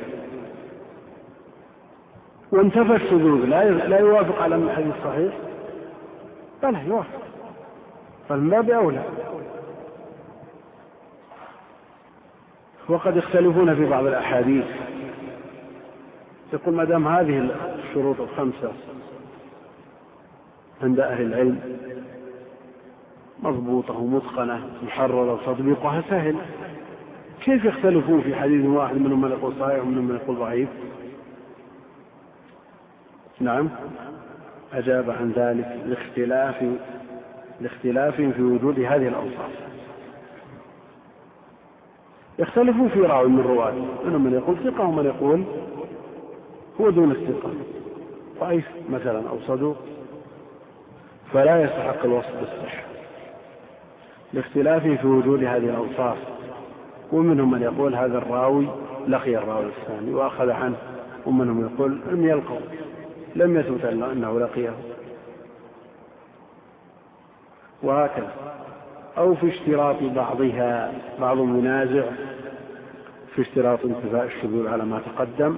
وانتفى الشذوذ لا يوافق على الحديث الصحيح، فلا يوافق، فمن باب أولى. وقد يختلفون في بعض الأحاديث، يقول ما دام هذه الشروط الخمسة عند أهل العلم مضبوطة ومتقنة محررة وتطبيقها سهل، كيف يختلفون في حديث واحد منهم من يقول صحيح ومنهم من يقول ضعيف؟ نعم، أجاب عن ذلك لاختلاف في وجود هذه الأوصاف. يختلفون في راوي من رواة، منهم من يقول ثقة ومن يقول هو دون الثقة، ضعيف مثلا أو صدوق، فلا يستحق الوصف بالصحة، لاختلاف في وجود هذه الأوصاف. ومنهم من يقول هذا الراوي لقي الراوي الثاني وأخذ عنه، ومنهم يقول لم يلقوا، لم يثبت أنه لقيه، وهكذا. أو في اشتراط بعضها، بعض منازع في اشتراط انتفاء الشذوذ على ما تقدم،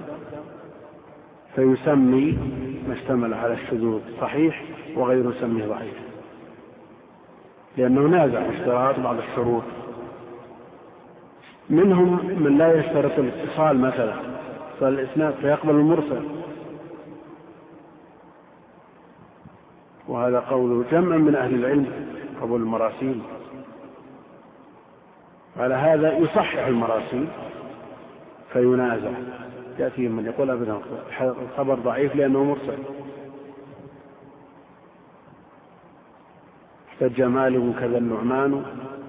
فيسمي ما اشتمل على الشذوذ صحيح وغيره يسميه ضعيف، لأنه نازع اشتراط بعض الشروط. منهم من لا يشترط الاتصال، مثلا اتصال الإسناد فيقبل المرسل، وهذا قول جمع من أهل العلم قبول المراسيل. على هذا يصحح المراسيل فينازع. يأتي من يقول أبدا الخبر ضعيف لأنه مرسل. احتج مالك كذا النعمان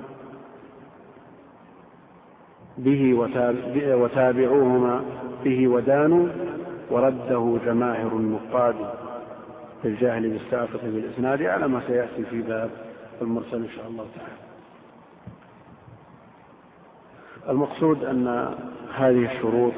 به وتابعوهما به ودانوا ورده جماهر النقاد في الجاهل بالساقط بالإسناد على ما سيأتي في باب المرسل إن شاء الله تعالى. المقصود أن هذه الشروط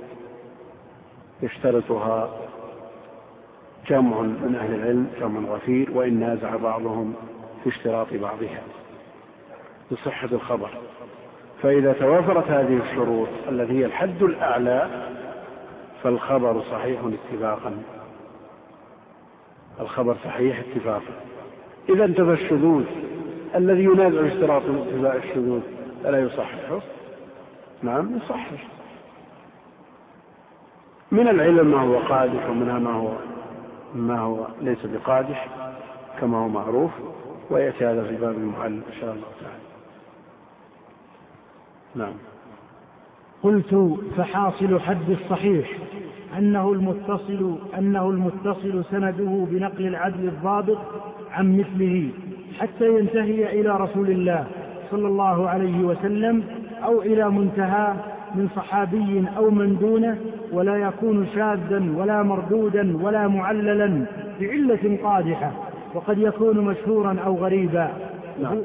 يشترطها جمع من أهل العلم، جمع غفير، وإن نازع بعضهم في اشتراط بعضها لصحة الخبر. فإذا توافرت هذه الشروط التي هي الحد الأعلى فالخبر صحيح اتفاقا، الخبر صحيح اتفاقا. إذا انتفى الشذوذ الذي ينازع اشتراط اتباع الشذوذ ألا يصححه؟ نعم يصحح. من العلم ما هو قادح ومنها ما هو ليس بقادح كما هو معروف، ويأتي هذا في باب المعلم إن شاء الله تعالى. نعم. قلت فحاصل حد الصحيح أنه المتصل سنده بنقل العدل الضابط عن مثله حتى ينتهي إلى رسول الله صلى الله عليه وسلم أو إلى منتهى من صحابي أو من دونه، ولا يكون شاذا ولا مردودا ولا معللا بعلة قادحة، وقد يكون مشهورا أو غريبا. نعم.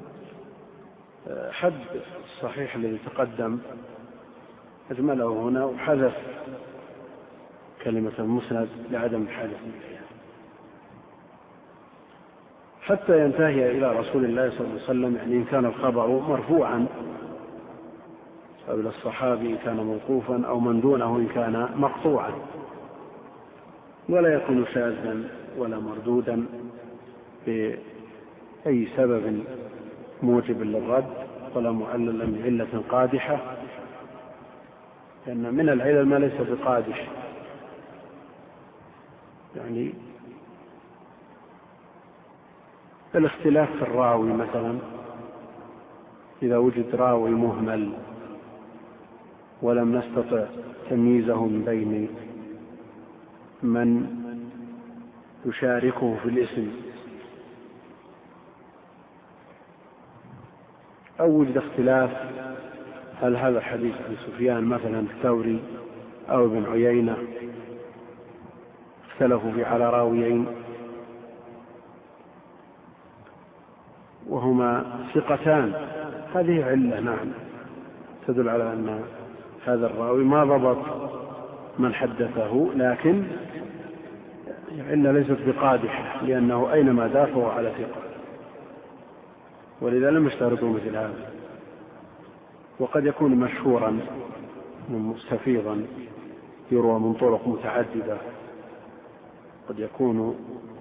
حد الصحيح الذي تقدم أجمله هنا وحذف كلمة المسند لعدم الحاجة فيها حتى ينتهي إلى رسول الله صلى الله عليه وسلم. يعني إن كان الخبر مرفوعا أو إلى الصحابي إن كان موقوفا أو من دونه إن كان مقطوعا، ولا يكون شاذا ولا مردودا بأي سبب موجب للرد ولا معللا بعلة قادحة، لأن من العلل ما ليس بقادح. يعني الاختلاف في الراوي مثلا، إذا وجد راوي مهمل ولم نستطع تمييزه من بين من يشاركه في الاسم، أو وجد اختلاف هل هذا الحديث عن سفيان مثلا الثوري أو ابن عيينة، اختلفوا في على راويين وهما ثقتان، هذه علة نعم تدل على أن هذا الراوي ما ضبط من حدثه، لكن علة ليست بقادحة لأنه أينما دافعوا على ثقة، ولذا لم يشترطوا مثل هذا. وقد يكون مشهورا مستفيضا يروى من طرق متعددة، قد يكون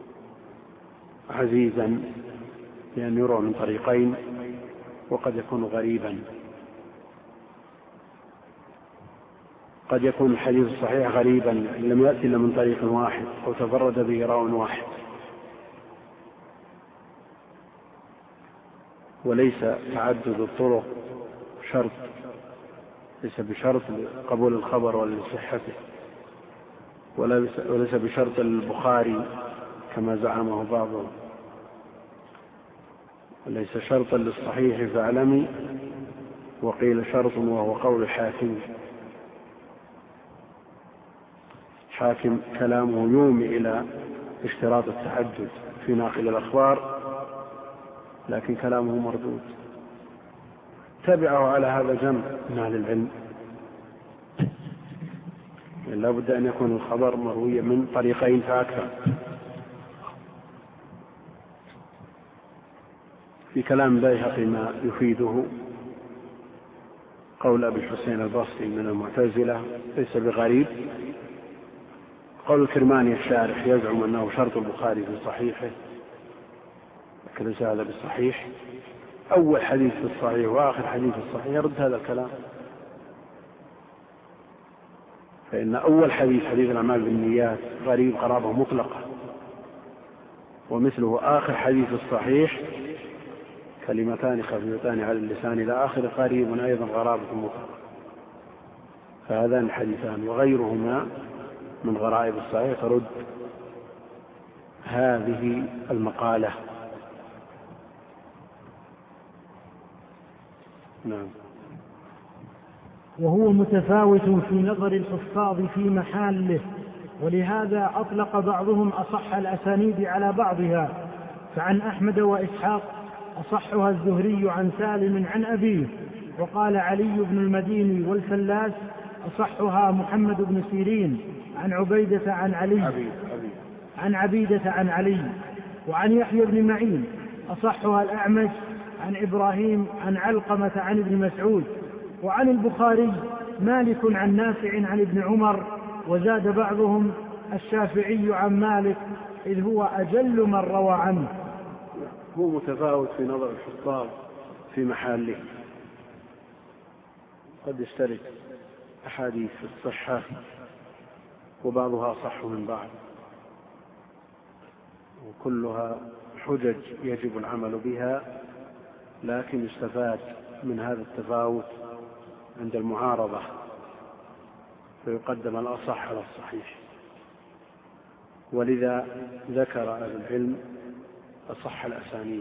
عزيزا لأن يروى من طريقين، وقد يكون غريبا. قد يكون الحديث الصحيح غريبا لم يأتي إلا من طريق واحد أو تفرد به راو واحد، وليس تعدد الطرق شرط، ليس بشرط قبول الخبر ولا لصحته، وليس بشرط البخاري كما زعمه بعضهم، وليس شرطا للصحيح فاعلمي، وقيل شرط وهو قول الحاكم. حاكم كلامه يومي إلى اشتراط التعدد في ناقل الأخبار، لكن كلامه مردود. تبعه على هذا جمع من أهل العلم، لا بد أن يكون الخبر مروي من طريقين فأكثر. في كلام البيهقي ما يفيده قول أبي الحسين البصري من المعتزلة ليس بغريب. قول الكرماني الشارح يزعم أنه شرط البخاري في صحيحه، لكن ليس هذا بالصحيح. أول حديث في الصحيح وآخر حديث في الصحيح يرد هذا الكلام، فإن أول حديث الأعمال بالنيات غريب غرابة مطلقة، ومثله آخر حديث الصحيح كلمتان خفيفتان على اللسان إلى آخر غريب أيضا غرابة مطلقة. فهذان الحديثان وغيرهما من غرائب الصحيح ترد هذه المقالة. نعم. وهو متفاوت في نظر الحفاظ في محله، ولهذا أطلق بعضهم أصح الأسانيد على بعضها، فعن أحمد وإسحاق أصحها الزهري عن سالم عن أبيه، وقال علي بن المديني والفلاس أصحها محمد بن سيرين عن عبيدة عن علي عن عبيدة عن علي، وعن يحيى بن معين أصحها الأعمش عن إبراهيم عن علقمة عن ابن مسعود، وعن البخاري مالك عن نافع عن ابن عمر، وزاد بعضهم الشافعي عن مالك إذ هو أجل من روى عنه. هو متفاوت في نظر الحفاظ في محله، قد يشترك أحاديث في الصحة وبعضها أصح من بعض، وكلها حجج يجب العمل بها، لكن يستفاد من هذا التفاوت عند المعارضة فيقدم الأصح على الصحيح. ولذا ذكر أهل العلم أصح الأسانيد،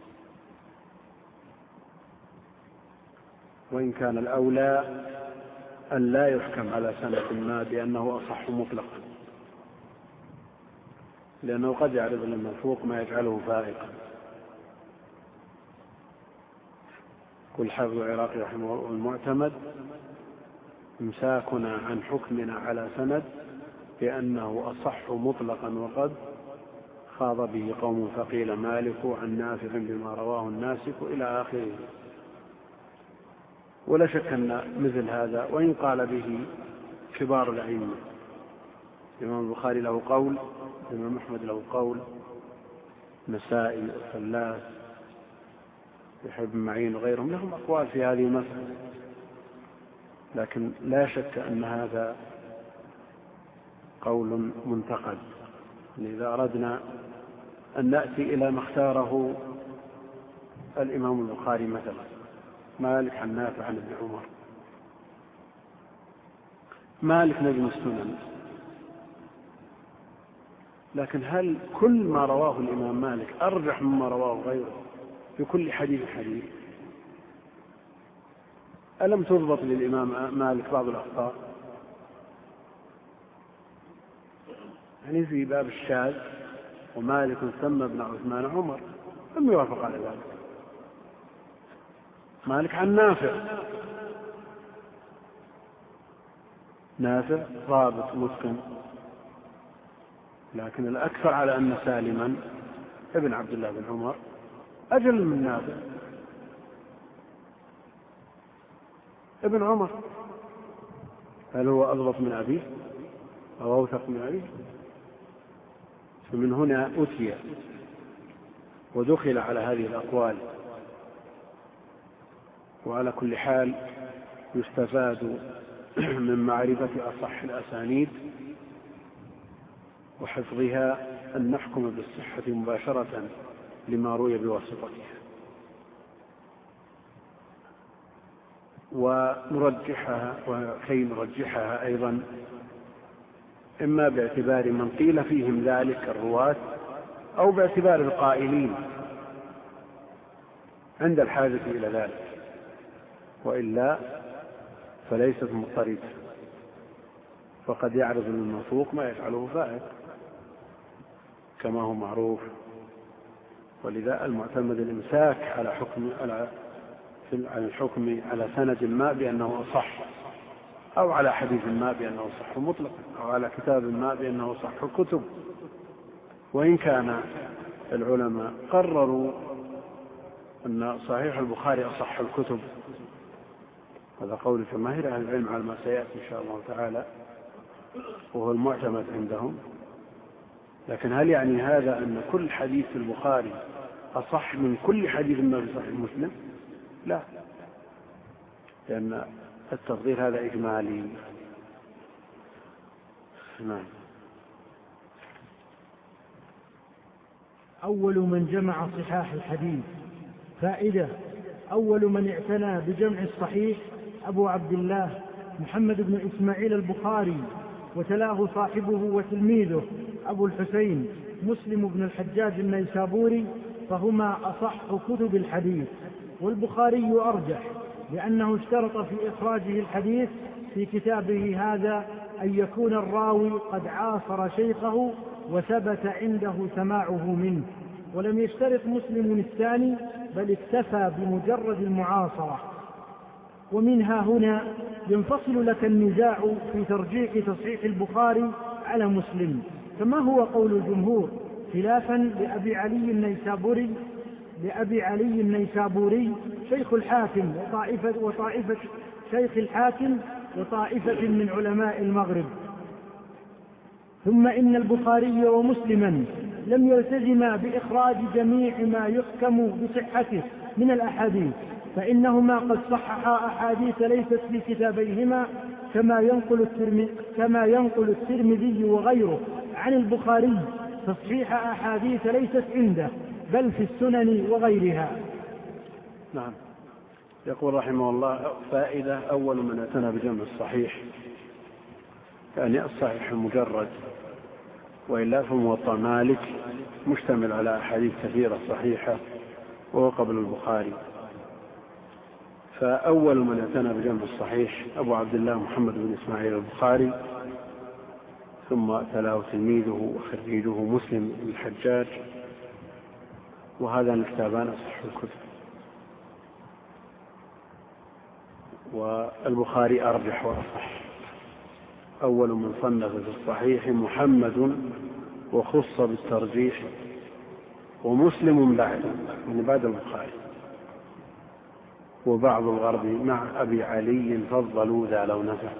وإن كان الأولى أن لا يحكم على سنة ما بأنه أصح مطلقا، لأنه قد يعرض للموثوق ما يجعله فائقا. قل حافظ العراقي رحمه الله: المعتمد إمساكنا عن حكمنا على سند بأنه أصح مطلقا، وقد خاض به قوم فقيل مالك عن نافع بما رواه الناسك إلى آخره. ولا شك أن مثل هذا وإن قال به كبار الأئمة، الإمام البخاري له قول، الإمام أحمد له قول، نسائي والفلاس يحيى بن معين وغيرهم لهم أقوال في هذه المسألة، لكن لا شك أن هذا قول منتقد. إذا أردنا أن نأتي إلى ما اختاره الإمام البخاري مثلا مالك عن نافع عن ابن عمر، مالك نجم السنن، لكن هل كل ما رواه الإمام مالك أرجح مما رواه غيره في كل حديث حديث؟ ألم تضبط للإمام مالك بعض الأخطاء؟ يعني في باب الشاذ ومالك سمى ابن عثمان عمر لم يوافق على ذلك. مالك عن نافع ضابط متقن، لكن الأكثر على أن سالما ابن عبد الله بن عمر أجل من نافع. ابن عمر هل هو أضبط من أبيه أو أوثق من أبيه؟ فمن هنا أتي ودخل على هذه الأقوال. وعلى كل حال يستفاد من معرفة أصح الأسانيد وحفظها أن نحكم بالصحة مباشرة لما روي بواسطتها، ونرجحها، وكي نرجحها أيضا إما باعتبار من قيل فيهم ذلك الرواة أو باعتبار القائلين عند الحاجة إلى ذلك، وإلا فليست مضطردة، فقد يعرض للموثوق ما يجعله فائق كما هو معروف. ولذا المعتمد الإمساك على الحكم على سند ما بأنه أصح، أو على حديث ما بأنه صح مطلقا، أو على كتاب ما بأنه صح الكتب، وإن كان العلماء قرروا أن صحيح البخاري أصح الكتب، هذا قول جماهير أهل العلم على ما سيأتي إن شاء الله تعالى، وهو المعتمد عندهم. لكن هل يعني هذا أن كل حديث البخاري أصح من كل حديث ما في صحيح مسلم؟ لا، لأن التفضيل هذا إجمالي. نعم. أول من جمع صحاح الحديث. فائدة: أول من اعتنى بجمع الصحيح أبو عبد الله محمد بن إسماعيل البخاري، وتلاه صاحبه وتلميذه أبو الحسين مسلم بن الحجاج النيسابوري، فهما أصح كتب الحديث. والبخاري أرجح، لأنه اشترط في إخراجه الحديث في كتابه هذا أن يكون الراوي قد عاصر شيخه وثبت عنده سماعه منه، ولم يشترط مسلم الثاني، بل اكتفى بمجرد المعاصرة. ومنها هنا ينفصل لك النزاع في ترجيح تصحيح البخاري على مسلم، كما هو قول الجمهور، خلافا لأبي علي النيسابوري شيخ الحاكم وطائفة شيخ الحاكم وطائفة من علماء المغرب. ثم إن البخاري ومسلما لم يلتزما بإخراج جميع ما يحكم بصحته من الأحاديث، فإنهما قد صححا أحاديث ليست في كتابيهما، كما ينقل الترمذي وغيره عن البخاري تصحيح أحاديث ليست عنده، بل في السنن وغيرها. نعم. يقول رحمه الله: فائدة: أول من اعتنى بجمع الصحيح، يعني الصحيح المجرد، وإلا فموطأ مالك مشتمل على أحاديث كثيرة صحيحة وهو قبل البخاري. فأول من اعتنى بجمع الصحيح أبو عبد الله محمد بن إسماعيل البخاري، ثم تلاه تلميذه وخريجه مسلم بن الحجاج، وهذان الكتابان أصح الكتب. والبخاري أرجح وأصح. أول من صنف في الصحيح محمد وخص بالترجيح، ومسلم بعده، يعني بعد البخاري، وبعض الغرب مع أبي علي فضلوا ذا لو نفع.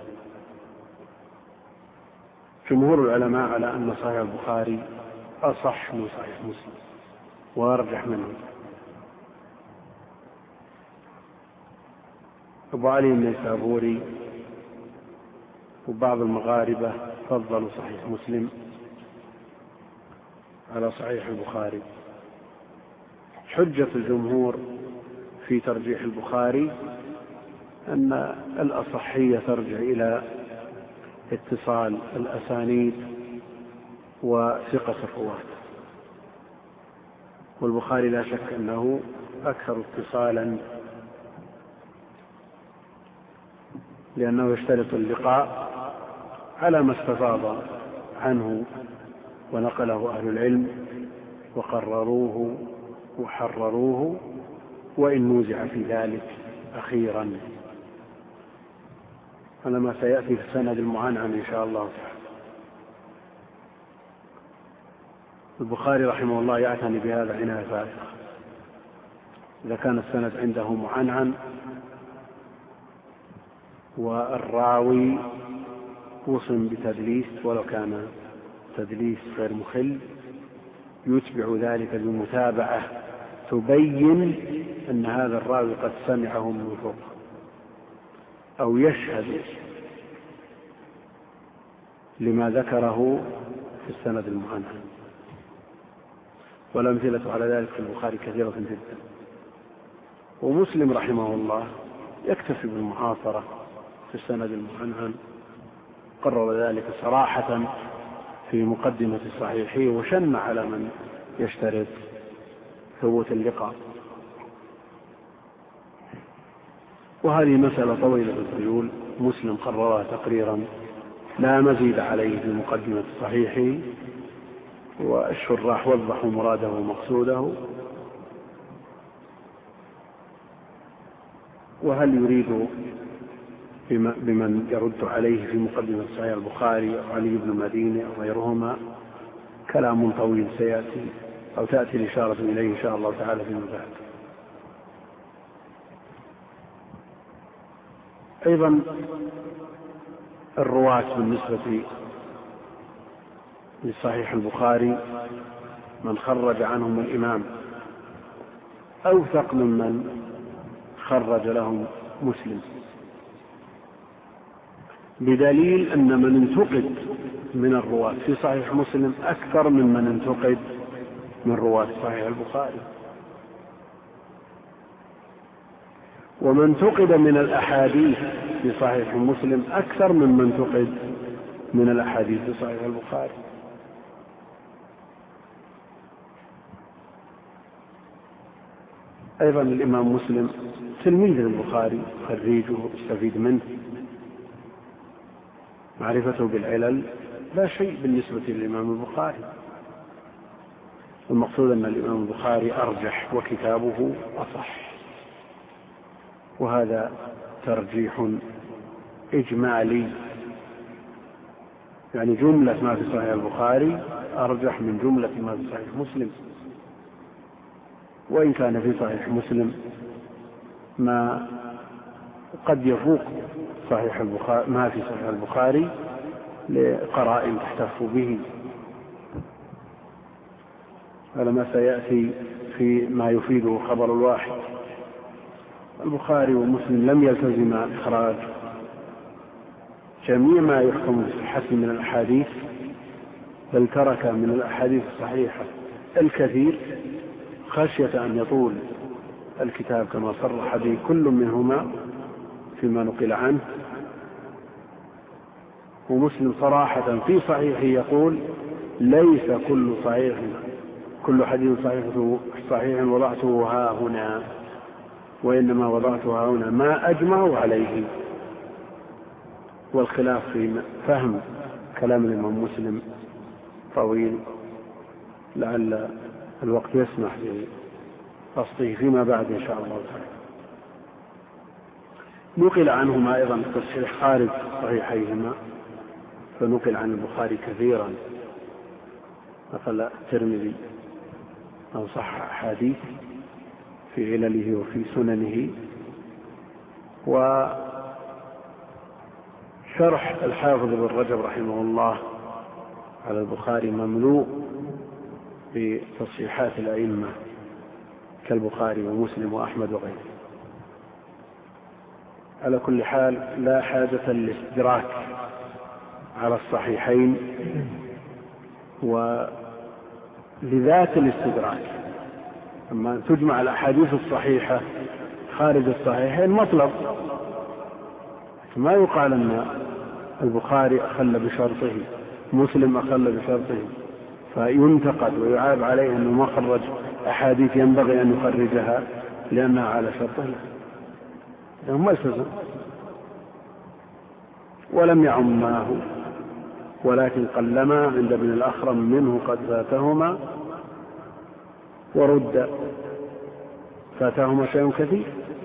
جمهور العلماء على أن صحيح البخاري أصح من صحيح مسلم وأرجح منه. أبو علي النيسابوري وبعض المغاربة فضلوا صحيح مسلم على صحيح البخاري. حجة الجمهور في ترجيح البخاري أن الأصحية ترجع إلى اتصال الأسانيد وثقة الرواة، والبخاري لا شك أنه أكثر اتصالا، لأنه يشترط اللقاء على ما استفاض عنه ونقله أهل العلم وقرروه وحرروه، وإن نزع في ذلك أخيرا، على ما سيأتي في السند المعنعن إن شاء الله تعالى. البخاري رحمه الله يعتني بهذا عناية فائقة. إذا كان السند عنده معنعن والراوي وصم بتدليس ولو كان تدليس غير مخل، يتبع ذلك بمتابعة تبين أن هذا الراوي قد سمعه من فوق، أو يشهد لما ذكره في السند المعنعن. والأمثلة على ذلك في البخاري كثيرة جدا. ومسلم رحمه الله يكتفي بالمعاصرة في السند المعنعن، قرر ذلك صراحة في مقدمة صحيحه، وشن على من يشترط ثبوت اللقاء. وهذه مسألة طويلة الطيول، مسلم قررها تقريرا لا مزيد عليه في مقدمة صحيحه، والشراح وضحوا مراده ومقصوده. وهل يريد بمن يرد عليه في مقدمة صحيح البخاري أو علي بن المديني أو غيرهما كلام طويل سيأتي أو تأتي الإشارة إليه إن شاء الله تعالى فيما بعد. أيضا الرواة بالنسبة لصحيح البخاري من خرج عنهم الإمام أوثق ممن خرج لهم مسلم، بدليل أن من انتقد من الرواة في صحيح مسلم أكثر ممن انتقد من رواة صحيح البخاري. ومن انتقد من الأحاديث في صحيح مسلم أكثر من انتقد من الأحاديث في صحيح البخاري. أيضا الإمام مسلم تلميذ البخاري، خريجه، يستفيد منه، معرفته بالعلل لا شيء بالنسبة للإمام البخاري. المقصود أن الإمام البخاري أرجح وكتابه أصح، وهذا ترجيح إجمالي، يعني جملة ما في صحيح البخاري أرجح من جملة ما في صحيح مسلم، وإن كان في صحيح مسلم ما قد يفوق صحيح البخاري ما في صحيح البخاري لقرائن تحتف به، هذا ما سيأتي في ما يفيده خبر الواحد. البخاري ومسلم لم يلتزما إخراج جميع ما يحكم بصحته من الأحاديث، بل ترك من الأحاديث الصحيحة الكثير خشية أن يطول الكتاب كما صرح به كل منهما فيما نقل عنه. ومسلم صراحة في صحيحه يقول: ليس كل حديث صحيح وضعته ها هنا، وإنما وضعته ها هنا ما أجمعوا عليه. والخلاف في فهم كلام الإمام مسلم طويل، لعل الوقت يسمح بقصده فيما بعد إن شاء الله تعالى. نقل عنهما أيضا التصحيح خارج صحيحيهما، فنقل عن البخاري كثيرا، نقل الترمذي أو صح أحاديث في علله وفي سننه. وشرح الحافظ ابن رجب رحمه الله على البخاري مملوء بتصحيحات الأئمة كالبخاري ومسلم وأحمد وغيره. على كل حال لا حاجة للاستدراك على الصحيحين ولذات الاستدراك، أما تجمع الأحاديث الصحيحة خارج الصحيحين مطلب، ما يقال أن البخاري أخل بشرطه، مسلم أخل بشرطه، فينتقد ويعاب عليه أنه ما خرج أحاديث ينبغي أن يخرجها لأنها على شرطه، لأنه ما التزم ولم يعم معه، ولكن قلما عند ابن الأخرم منه قد فاتهما ورد، فاتهما شيء كثير،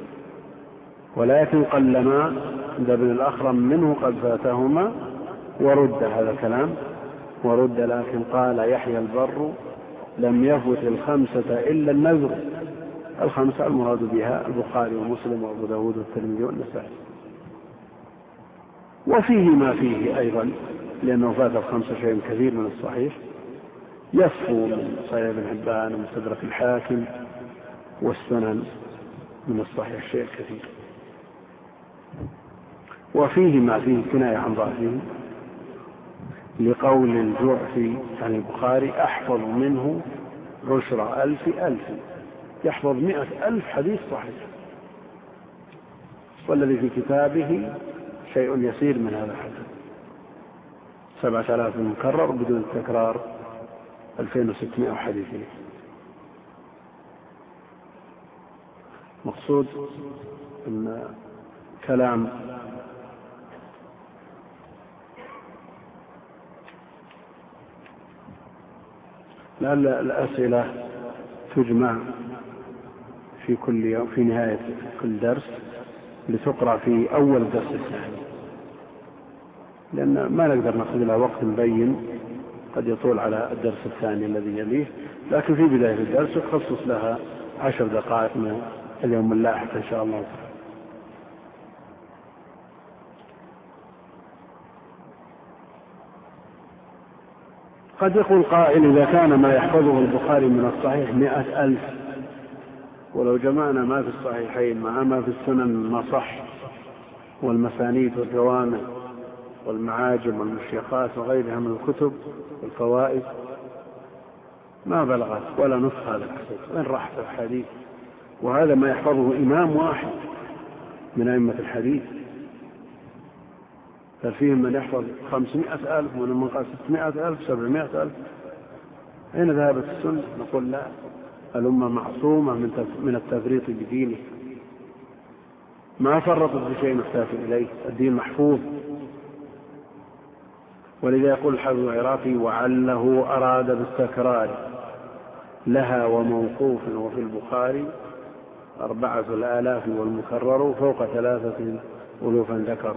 ولكن قلما عند ابن الأخرم منه قد فاتهما ورد. هذا كلام ورد، لكن قال يحيى البر: لم يفت الخمسة إلا النذر. الخمسة المراد بها البخاري ومسلم وأبو داود والترمذي والنسائي، وفيه ما فيه أيضا، لأنه فات الخمسة شيء كثير من الصحيح، يصفو من صحيح ابن حبان ومستدرك الحاكم والسنن من الصحيح شيء كثير، وفيه ما فيه كناية عن ضعفه، لقول الجعفي عن البخاري: أحفظ منه 10,000 يحفظ 100,000 حديث صحيح، والذي في كتابه شيء يسير من هذا الحديث، 7,000 مكرر بدون التكرار، 2,600 حديث. مقصود أن كلام لعل الأسئلة تجمع في كل يوم في نهاية كل درس لتقرأ في أول الدرس الثاني، لأن ما نقدر نأخذ لها وقت مبين، قد يطول على الدرس الثاني الذي يليه، لكن في بداية الدرس يخصص لها 10 دقائق من اليوم اللاحق إن شاء الله. قد يقول قائل: إذا كان ما يحفظه البخاري من الصحيح 100,000، ولو جمعنا ما في الصحيحين مع ما في السنن المصح والمسانيد والجوامع والمعاجم والمشيخات وغيرها من الكتب والفوائد ما بلغت ولا نصف هذا الحديث، وين راحت الحديث؟ وهذا ما يحفظه إمام واحد من أئمة الحديث، ففيهم من يحفظ 500,000 ومن من قال 600,000 700,000. أين ذهبت السنة؟ نقول لا، الأمة معصومة من التفريط بدينه، ما فرطت بشيء محتاج إليه، الدين محفوظ. ولذا يقول الحافظ العراقي: وعله أراد بالتكرار لها وموقوف وفي البخاري 4,000 والمكرر فوق 3 ألوفا ذكروا.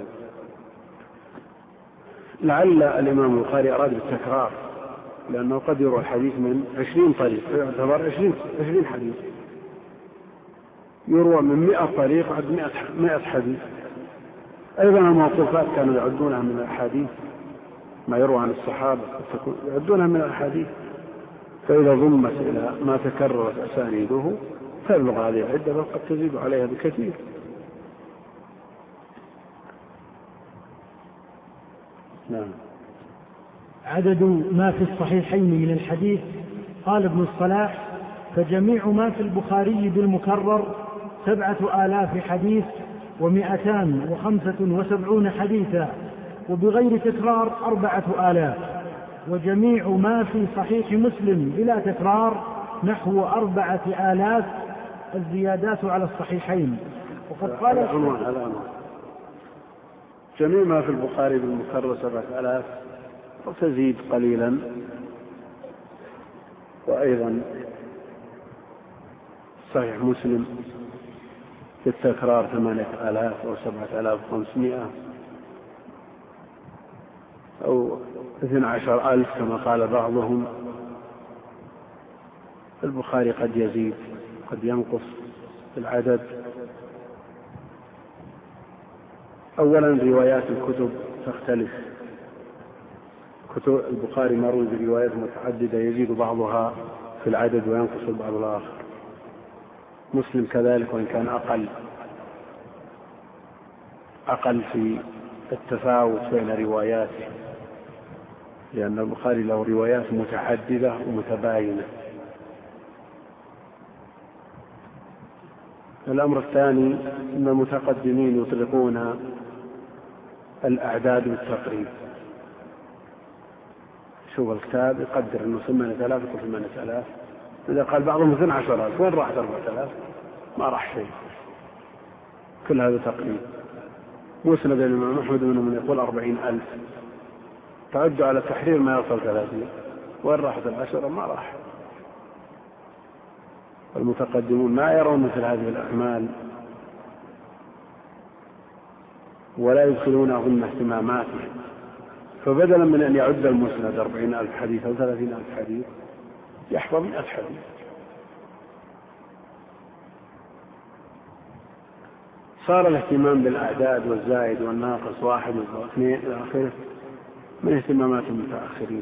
لعل الإمام البخاري أراد بالتكرار، لأنه قد يروى الحديث من 20 طريق، يعتبر 20 حديث، يروى من 100 طريق عد 100 حديث. أيضا الموقوفات كانوا يعدونها من الأحاديث، ما يروى عن الصحابة يعدونها من الأحاديث، فإذا ضمت إلى ما تكررت أسانيده تبلغ هذه العدة، بل قد تزيد عليها بكثير. نعم. عدد ما في الصحيحين من الحديث. قال ابن الصلاح: فجميع ما في البخاري بالمكرر 7,000 حديث و275 حديثا، وبغير تكرار 4,000. وجميع ما في صحيح مسلم بلا تكرار نحو 4,000، الزيادات على الصحيحين. وقد قال العنوان جميع ما في البخاري بالمكرر 7,000 وتزيد قليلا، وأيضا صحيح مسلم بالتكرار 8,000 أو 7,500 أو 12,000 كما قال بعضهم. البخاري قد يزيد قد ينقص في العدد. أولا روايات الكتب تختلف، كتب البخاري مروي بروايات متعددة يزيد بعضها في العدد وينقص البعض الآخر. مسلم كذلك، وإن كان أقل في التفاوت بين رواياته، لأن البخاري له روايات متعددة ومتباينة. الأمر الثاني أن المتقدمين يطلقون الأعداد بالتقريب. شوف الكتاب يقدر أنه 8,000 يقول 8,000، إذا قال بعضهم 12,000 وين راحت 4,000؟ ما راح شيء، كل هذا تقريب. مسند الإمام أحمد من يقول 40,000، تعد على التحرير ما يوصل 30، وين راحت 10؟ ما راح. المتقدمون ما يرون مثل هذه الأعمال ولا يدخلونها ضمن اهتماماتهم، فبدلا من أن يعد المسند 40,000 حديث أو 30,000 حديث يحفظ 100 حديث. صار الاهتمام بالأعداد والزائد والناقص 1 و2 إلى آخره من اهتمامات المتأخرين.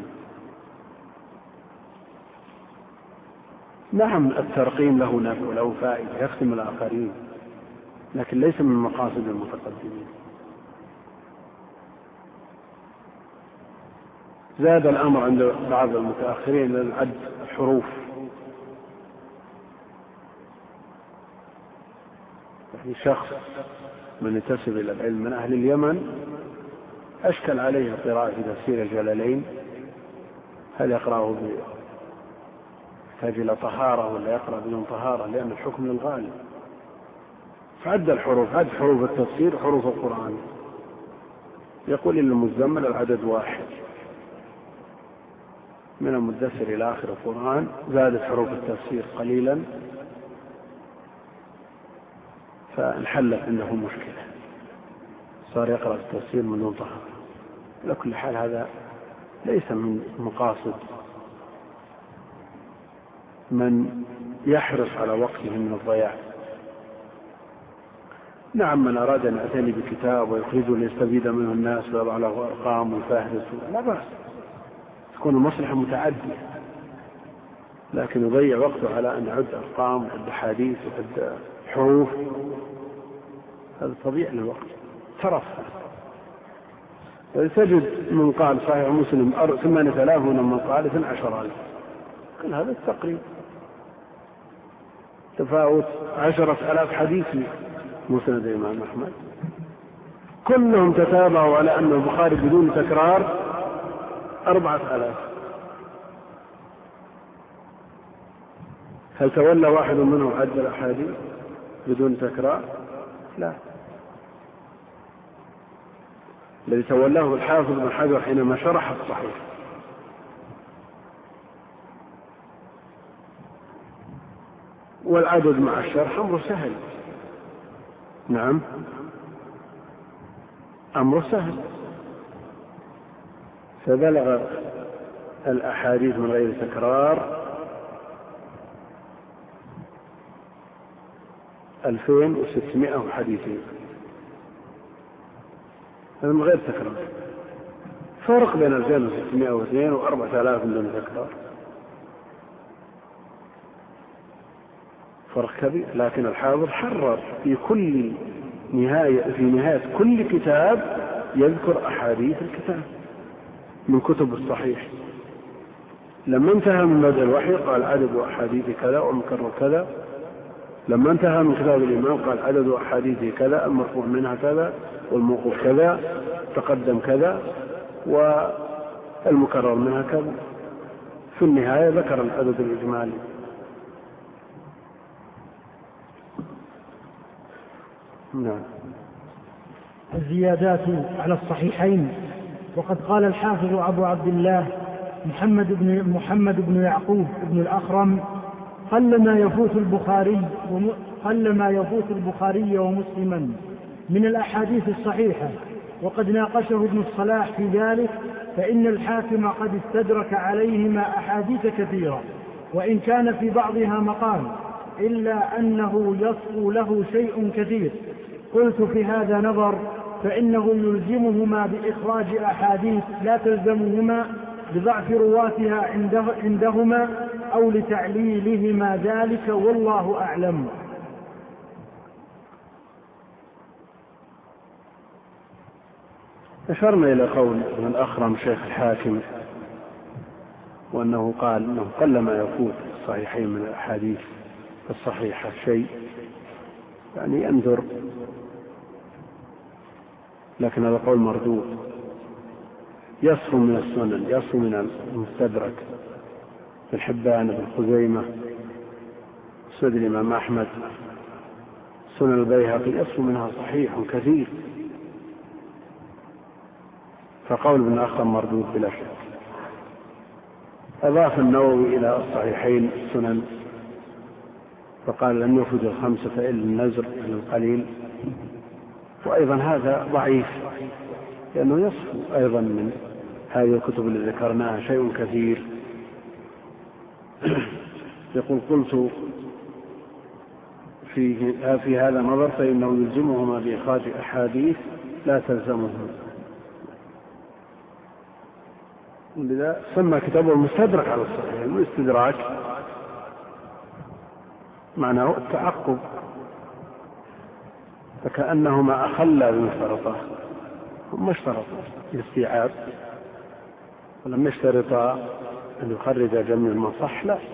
نعم الترقيم له نفع وله فائدة يخدم الآخرين، لكن ليس من مقاصد المتقدمين. زاد الأمر عند بعض المتأخرين للعد الحروف، يعني شخص من ينتسب إلى العلم من أهل اليمن أشكل عليه القراءة في تفسير الجلالين، هل يقرأه يحتاج إلى طهارة ولا يقرأ بدون طهارة، لأن الحكم للغالب. فعد الحروف، عد حروف التفسير حروف القرآن، يقول إن المزمل العدد 1 من المدثر إلى آخر القرآن، زادت حروف التفسير قليلا فانحلت عنده مشكلة، صار يقرأ التفسير من دون طهارة. على كل حال هذا ليس من مقاصد من يحرص على وقته من الضياع. نعم من أراد أن يعتني بكتاب ويخرجه ليستفيد منه الناس ويضع له أرقام ويفهرس لا بأس، تكون المصلحة متعدية، لكن يضيع وقته على أن يعد أرقام ويعد حديث ويعد حروف، هذا طبيعي للوقت ترفه. تجد من قال صحيح مسلم 8,000 ومن قال 12,000، كل هذا التقريب تفاوت 10,000 حديث مسند الإمام أحمد كلهم تتابعوا على أن البخاري بدون تكرار 4000. هل تولى واحد منهم عد الأحاديث بدون تكرار؟ لا. الذي تولاه الحافظ بن حجر حينما شرح الصحيح. والعدد مع الشرح أمر سهل. نعم أمر سهل. فبلغ الأحاديث من غير تكرار 2600 حديثين، هذا من غير تكرار. فرق بين 2602 و 4000 من تكرار، فرق كبير. لكن الحافظ حرر في نهاية كل كتاب يذكر أحاديث الكتاب من كتب الصحيح. لما انتهى من بدء الوحي قال عدد أحاديث كذا ومكرر كذا. لما انتهى من كتاب الإمام قال عدد أحاديث كذا، المرفوع منها كذا والموقوف كذا، تقدم كذا والمكرر منها كذا. في النهاية ذكر العدد الإجمالي. نعم. الزيادات على الصحيحين. وقد قال الحافظ أبو عبد الله محمد بن يعقوب بن الأخرم: قلما يفوت البخاري ومسلما من الأحاديث الصحيحة، وقد ناقشه ابن الصلاح في ذلك، فإن الحاكم قد استدرك عليهما أحاديث كثيرة، وإن كان في بعضها مقال، إلا أنه يصفو له شيء كثير. قلت في هذا نظر، فإنه يلزمهما بإخراج أحاديث لا تلزمهما بضعف رواتها عندهما أو لتعليلهما ذلك، والله أعلم. أشرنا إلى قول ابن الأخرم شيخ الحاكم، وأنه قال أنه قلما يفوت الصحيحين من الأحاديث الصحيحة شيء، يعني ينذر، لكن هذا قول مردود. يصف من السنن، يصف من المستدرك، ابن حبان، ابن خزيمة، مسند الإمام أحمد، سنن البيهقي، يصف منها صحيح كثير. فقول ابن أخرم مردود بلا شك. أضاف النووي إلى الصحيحين السنن فقال لم يفد الخمسة إلا النزر القليل، وأيضا هذا ضعيف لأنه يصف أيضا من هذه الكتب اللي ذكرناها شيء كثير. يقول: قلت في هذا نظر، فإنه يلزمهما بإخراج أحاديث لا تلزمهم. لذا سمى كتابه المستدرك على الصحيح. الاستدراك معناه التعقب، فكأنهما أخلا بمشترطه، هم اشترطوا الاستيعاب ولم يشترطا أن يخرج جميع ما صح، لا،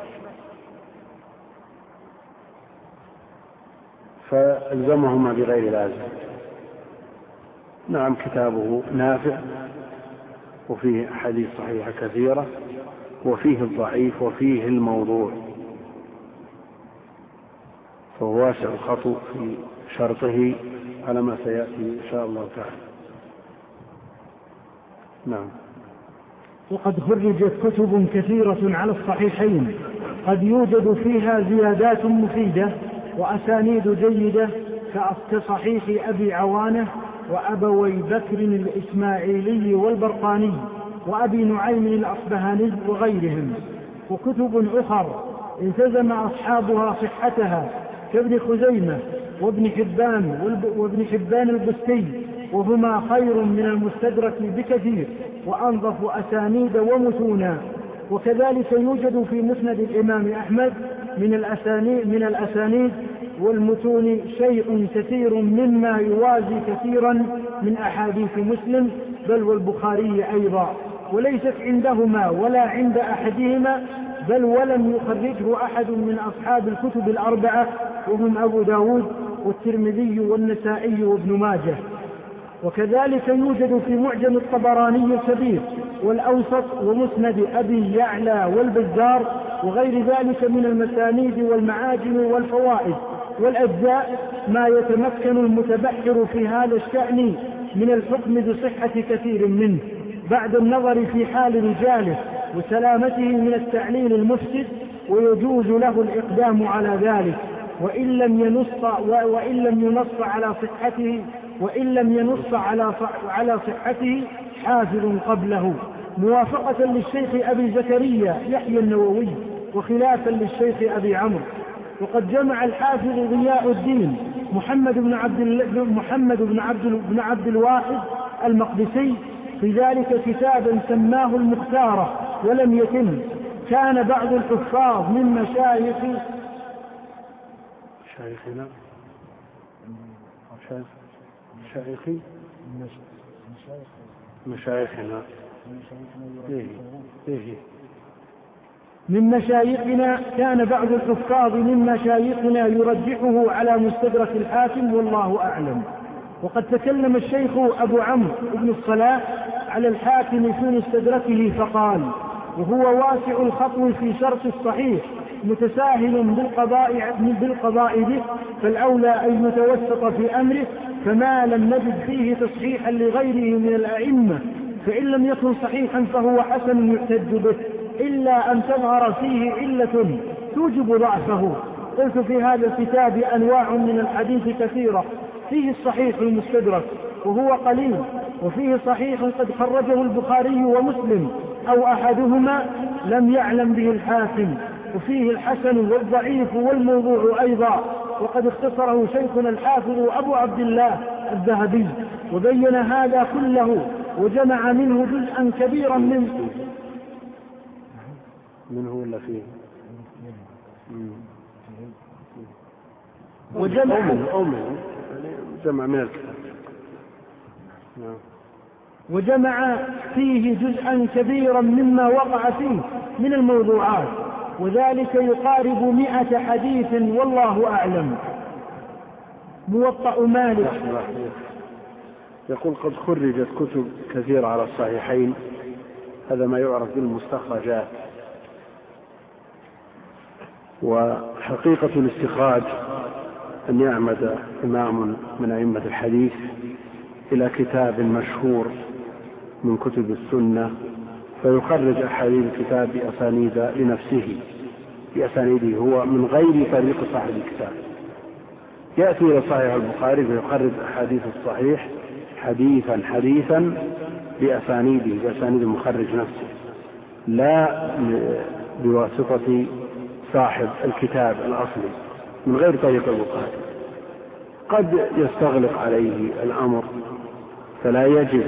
فالزمهما بغير لازم. نعم كتابه نافع وفيه حديث صحيحة كثيرة، وفيه الضعيف وفيه الموضوع، فهو واسع الخطو في شرطه على ما سيأتي إن شاء الله تعالى. نعم. وقد خرجت كتب كثيرة على الصحيحين قد يوجد فيها زيادات مفيدة وأسانيد جيدة، كصحيح أبي عوانة وأبوي بكر الإسماعيلي والبرقاني وأبي نعيم الأصبهاني وغيرهم. وكتب أخر التزم أصحابها صحتها كابن خزيمة وابن حبان البستي، وهما خير من المستدرك بكثير وأنظف أسانيد ومتونا. وكذلك يوجد في مسند الإمام أحمد من الأسانيد والمتون شيء كثير مما يوازي كثيرا من أحاديث مسلم بل والبخاري أيضا، وليست عندهما ولا عند أحدهما، بل ولم يخرجه أحد من أصحاب الكتب الأربعة، وهم أبو داود والترمذي والنسائي وابن ماجه. وكذلك يوجد في معجم الطبراني الكبير والأوسط ومسند أبي يعلى والبزار وغير ذلك من المسانيد والمعاجم والفوائد والأجزاء ما يتمكن المتبحر في هذا الشأن من الحكم بصحة كثير منه بعد النظر في حال رجاله وسلامته من التعليل المفسد، ويجوز له الإقدام على ذلك وإن لم ينص على صحته حافظ قبله، موافقة للشيخ أبي زكريا يحيى النووي وخلافا للشيخ أبي عمرو. وقد جمع الحافظ ضياء الدين محمد بن عبد الواحد المقدسي في ذلك كتابا سماه المختارة ولم يتم. كان بعض الحفاظ من مشايخنا كان بعض الحفاظ من مشايخنا يرجحه على مستدرك الحاكم والله أعلم. وقد تكلم الشيخ أبو عمرو بن الصلاح على الحاكم في مستدركه فقال: وهو واسع الخطو في شرط الصحيح متساهل بالقضاء به، فالأولى أن يتوسط في أمره، فما لم نجد فيه تصحيحا لغيره من الأئمة فإن لم يكن صحيحا فهو حسن يحتج به، إلا أن تظهر فيه علة توجب ضعفه. قلت في هذا الكتاب أنواع من الحديث كثيرة، فيه الصحيح المستدرك وهو قليل، وفيه صحيح قد خرجه البخاري ومسلم أو أحدهما لم يعلم به الحاكم، وفيه الحسن والضعيف والموضوع أيضا. وقد اختصره شيخنا الحافظ أبو عبد الله الذهبي وبين هذا كله وجمع منه جزءا كبيرا منه ولا فيه وجمع فيه جزءا كبيرا مما وقع فيه من الموضوعات، وذلك يقارب 100 حديث والله أعلم. موطأ مالك يقول: قد خرجت كتب كثيرة على الصحيحين، هذا ما يعرف بالمستخرجات. وحقيقة الاستخراج أن يعمد إمام من أئمة الحديث إلى كتاب مشهور من كتب السنة فيخرج أحاديث الكتاب بأسانيد لنفسه بأسانيده هو من غير طريق صاحب الكتاب. يأتي إلى صحيح البخاري فيخرج أحاديث الصحيح حديثا بأسانيد المخرج نفسه، لا بواسطة صاحب الكتاب الأصلي من غير طريق البخاري. قد يستغلق عليه الأمر فلا يجد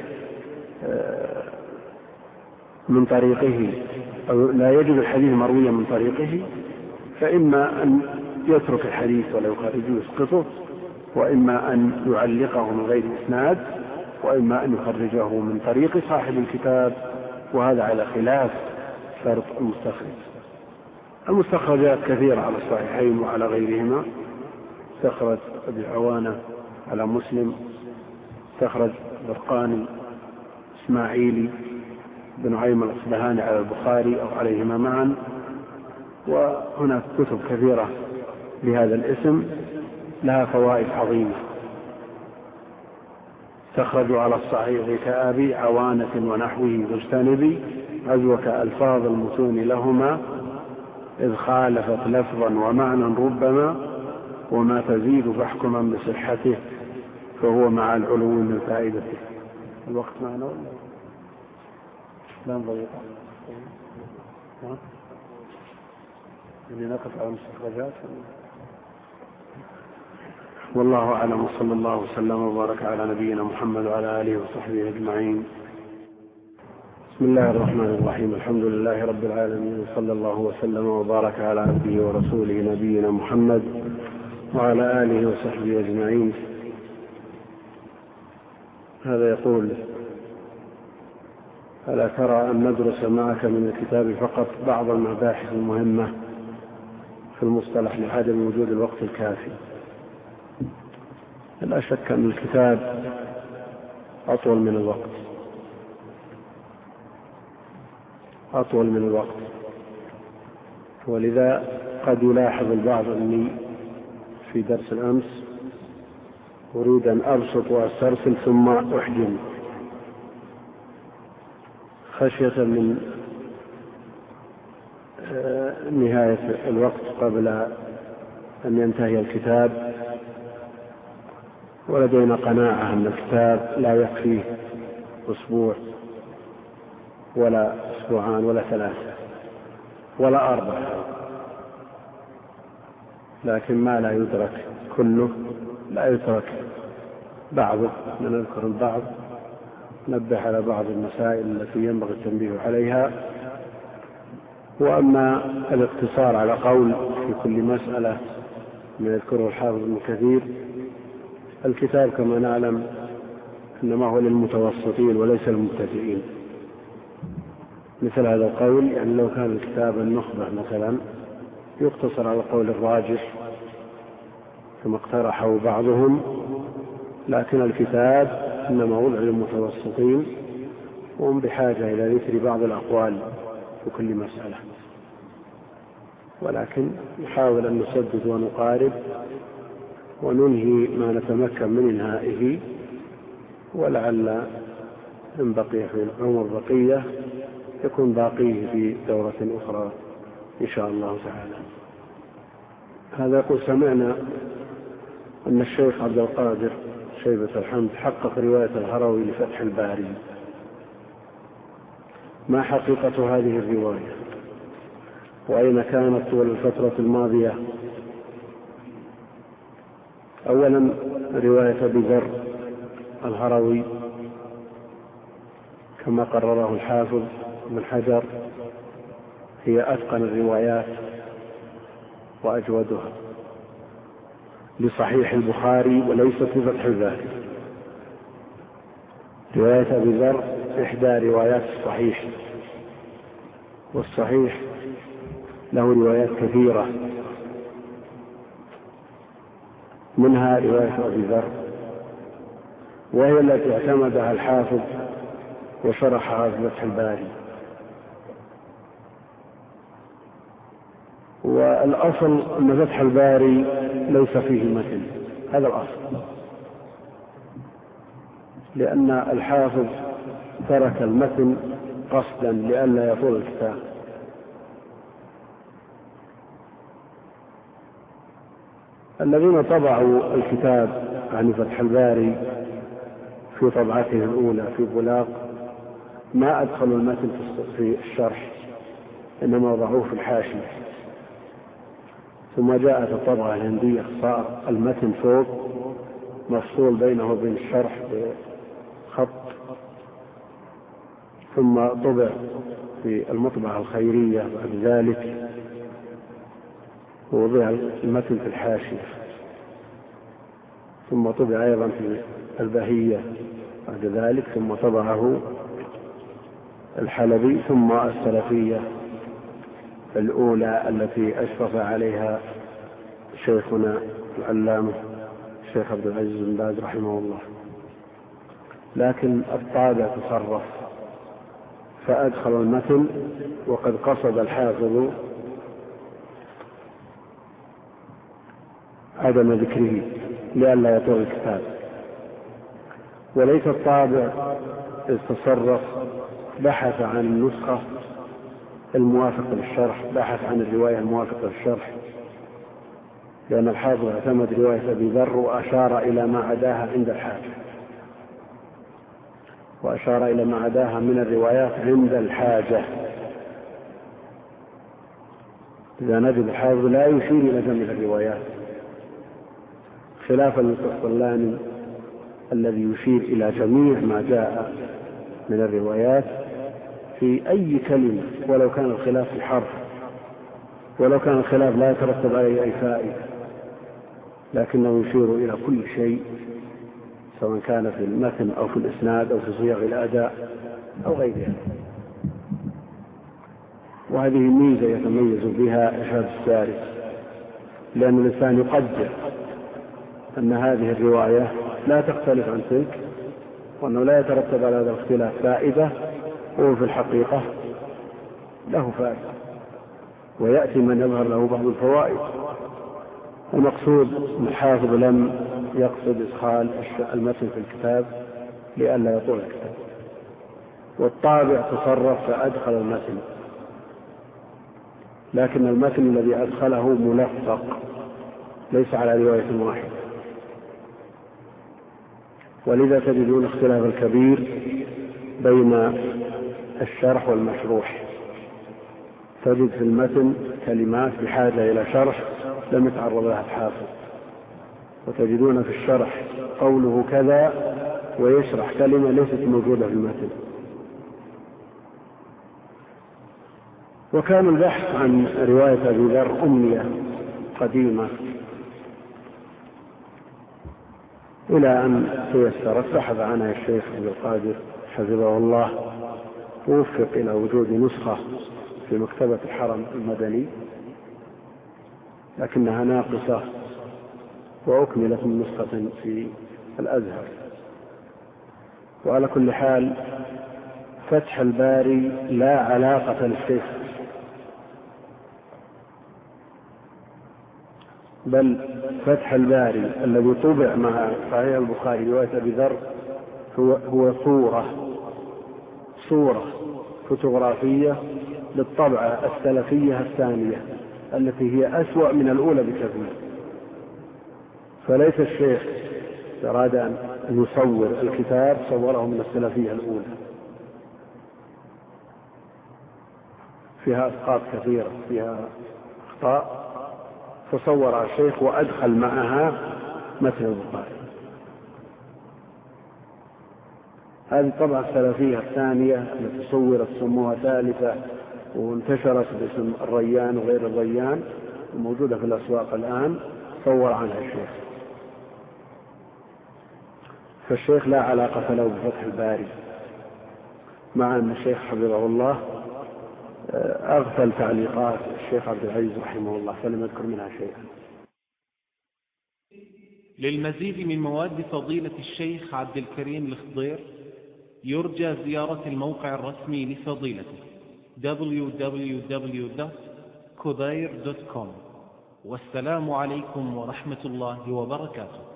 من طريقه أو لا يجد الحديث مرويا من طريقه، فإما أن يترك الحديث ولا يخرجه يسقطه، وإما أن يعلقه من غير إسناد، وإما أن يخرجه من طريق صاحب الكتاب، وهذا على خلاف شرط المستخرج. المستخرجات كثيرة على الصحيحين وعلى غيرهما، استخرج أبي عوانة على مسلم، استخرج برقاني إسماعيلي بن عيم الأصبهاني على البخاري أو عليهما معا، وهناك كتب كثيرة بهذا الاسم لها فوائد عظيمة. استخرجوا على الصحيح كأبي عوانة ونحوه فاجتنبي عزوك ألفاظ المتون لهما، إذ خالفت لفظا ومعنى ربما، وما تزيد فاحكما بصحته فهو مع العلو من فائدته. الوقت معنا ولا لا نضيق اللي نقف على المستخرجات؟ والله أعلم، وصلى الله وسلم وبارك على نبينا محمد وعلى آله وصحبه أجمعين. بسم الله الرحمن الرحيم. الحمد لله رب العالمين، وصلى الله وسلم وبارك على عبده ورسوله نبينا محمد وعلى آله وصحبه أجمعين. هذا يقول: ألا ترى أن ندرس معك من الكتاب فقط بعض المباحث المهمة في المصطلح لعدم وجود الوقت الكافي؟ لا شك أن الكتاب أطول من الوقت، ولذا قد يلاحظ البعض أني في درس الأمس أريد أن أبسط وأسترسل ثم أحجم خشية من نهاية الوقت قبل أن ينتهي الكتاب، ولدينا قناعة أن الكتاب لا يكفيه أسبوع ولا أسبوعان ولا 3 ولا 4، لكن ما لا يدرك كله لا يترك بعضه. نذكر البعض، نبه على بعض المسائل التي ينبغي التنبيه عليها. وأما الاقتصار على قول في كل مسألة من يذكره الحافظ ابن كثير، الكتاب كما نعلم إنما هو للمتوسطين وليس للمبتدئين. مثل هذا القول، يعني لو كان الكتاب النخبة مثلا يقتصر على القول الراجح كما اقترحه بعضهم، لكن الكتاب إنما وضع للمتوسطين وهم بحاجة إلى ذكر بعض الأقوال في كل مسألة، ولكن نحاول أن نسدد ونقارب وننهي ما نتمكن من إنهائه، ولعل إن بقي في العمر بقية يكون باقيه في دورة أخرى إن شاء الله تعالى. هذا يقول: سمعنا أن الشيخ عبد القادر شيبة الحمد حقق رواية الهروي لفتح الباري، ما حقيقة هذه الرواية؟ وأين كانت طول الفترة الماضية؟ أولا، رواية أبي ذر الهروي كما قرره الحافظ بن حجر هي أتقن الروايات وأجودها لصحيح البخاري وليست لفتح الباري. رواية أبي ذر إحدى روايات الصحيح، والصحيح له روايات كثيرة، منها رواية أبي ذر، وهي التي اعتمدها الحافظ وشرحها في فتح الباري. والأصل أن فتح الباري ليس فيه متن، هذا الأصل، لأن الحافظ ترك المتن قصدا لئلا يطول الكتاب. الذين طبعوا الكتاب عن فتح الباري في طبعته الأولى في بلاغ ما أدخلوا المتن في الشرح، إنما وضعوه في الحاشية، ثم جاءت الطبعة الهندية صار المتن فوق مفصول بينه وبين الشرح بخط، ثم طبع في المطبعة الخيرية بعد ذلك ووضع المتن في الحاشية، ثم طبع أيضا في البهية بعد ذلك، ثم طبعه الحلبي، ثم السلفية الأولى التي أشرف عليها شيخنا العلامة الشيخ عبد العزيز بن باز رحمه الله. لكن الطابع تصرف فأدخل المتن، وقد قصد الحافظ عدم ذكره لئلا يطول الكتاب، وليس الطابع إذ تصرف بحث عن النسخة الموافقة للشرح، بحث عن الرواية الموافقة للشرح، لأن الحافظ اعتمد رواية أبي ذر وأشار إلى ما عداها عند الحاجة، وأشار إلى ما عداها من الروايات عند الحاجة. إذا نجد الحافظ لا يشير إلى جميع الروايات، خلافا للقسطلاني الذي يشير إلى جميع ما جاء من الروايات في أي كلمة، ولو كان الخلاف في حرف، ولو كان الخلاف لا يترتب عليه أي فائدة، لكنه يشير إلى كل شيء سواء كان في المتن أو في الإسناد أو في صيغ الأداء أو غيرها. وهذه ميزة يتميز بها إرشاد الساري، لأن الإنسان يقدر أن هذه الرواية لا تختلف عن تلك، وأنه لا يترتب على هذا الاختلاف فائدة، وهو في الحقيقة له فائدة، ويأتي من يظهر له بعض الفوائد. المقصود الحافظ لم يقصد إدخال المتن في الكتاب لئلا يطول الكتاب، والطابع تصرف فأدخل المتن، لكن المتن الذي أدخله ملفق ليس على رواية واحدة، ولذا تجدون اختلاف الكبير بين الشرح والمشروح. تجد في المتن كلمات بحاجة إلى شرح لم يتعرض لها الحافظ، وتجدون في الشرح قوله كذا ويشرح كلمة ليست موجودة في المتن. وكان البحث عن رواية أبي ذر أمنية قديمة إلى أن تيسرت بحث عنها الشيخ عبد القادر حفظه الله، ووفق إلى وجود نسخة في مكتبة الحرم المدني، لكنها ناقصة، وأكملت من نسخة في الأزهر. وعلى كل حال فتح الباري لا علاقة للشيخ، بل فتح الباري الذي طبع مع صحيح البخاري رواية أبي ذر هو صورة فوتوغرافية للطبعة السلفية الثانية التي هي أسوأ من الأولى بكثير. فليس الشيخ أراد أن يصور الكتاب صوره من السلفية الأولى، فيها أسقاط كثيرة، فيها أخطاء، فصورها الشيخ وأدخل معها متن البخاري. هذه الطبعة السلفية الثانية التي صورت سموها ثالثة وانتشرت باسم الريان وغير الريان، الموجودة في الأسواق الآن، صور عنها الشيخ. فالشيخ لا علاقة له بفتح الباري، مع أن الشيخ حفظه الله أغفل تعليقات الشيخ عبد العزيز رحمه الله فلم يذكر منها شيئا. للمزيد من مواد فضيلة الشيخ عبد الكريم الخضير يرجى زيارة الموقع الرسمي لفضيلته www.khudair.com. والسلام عليكم ورحمة الله وبركاته.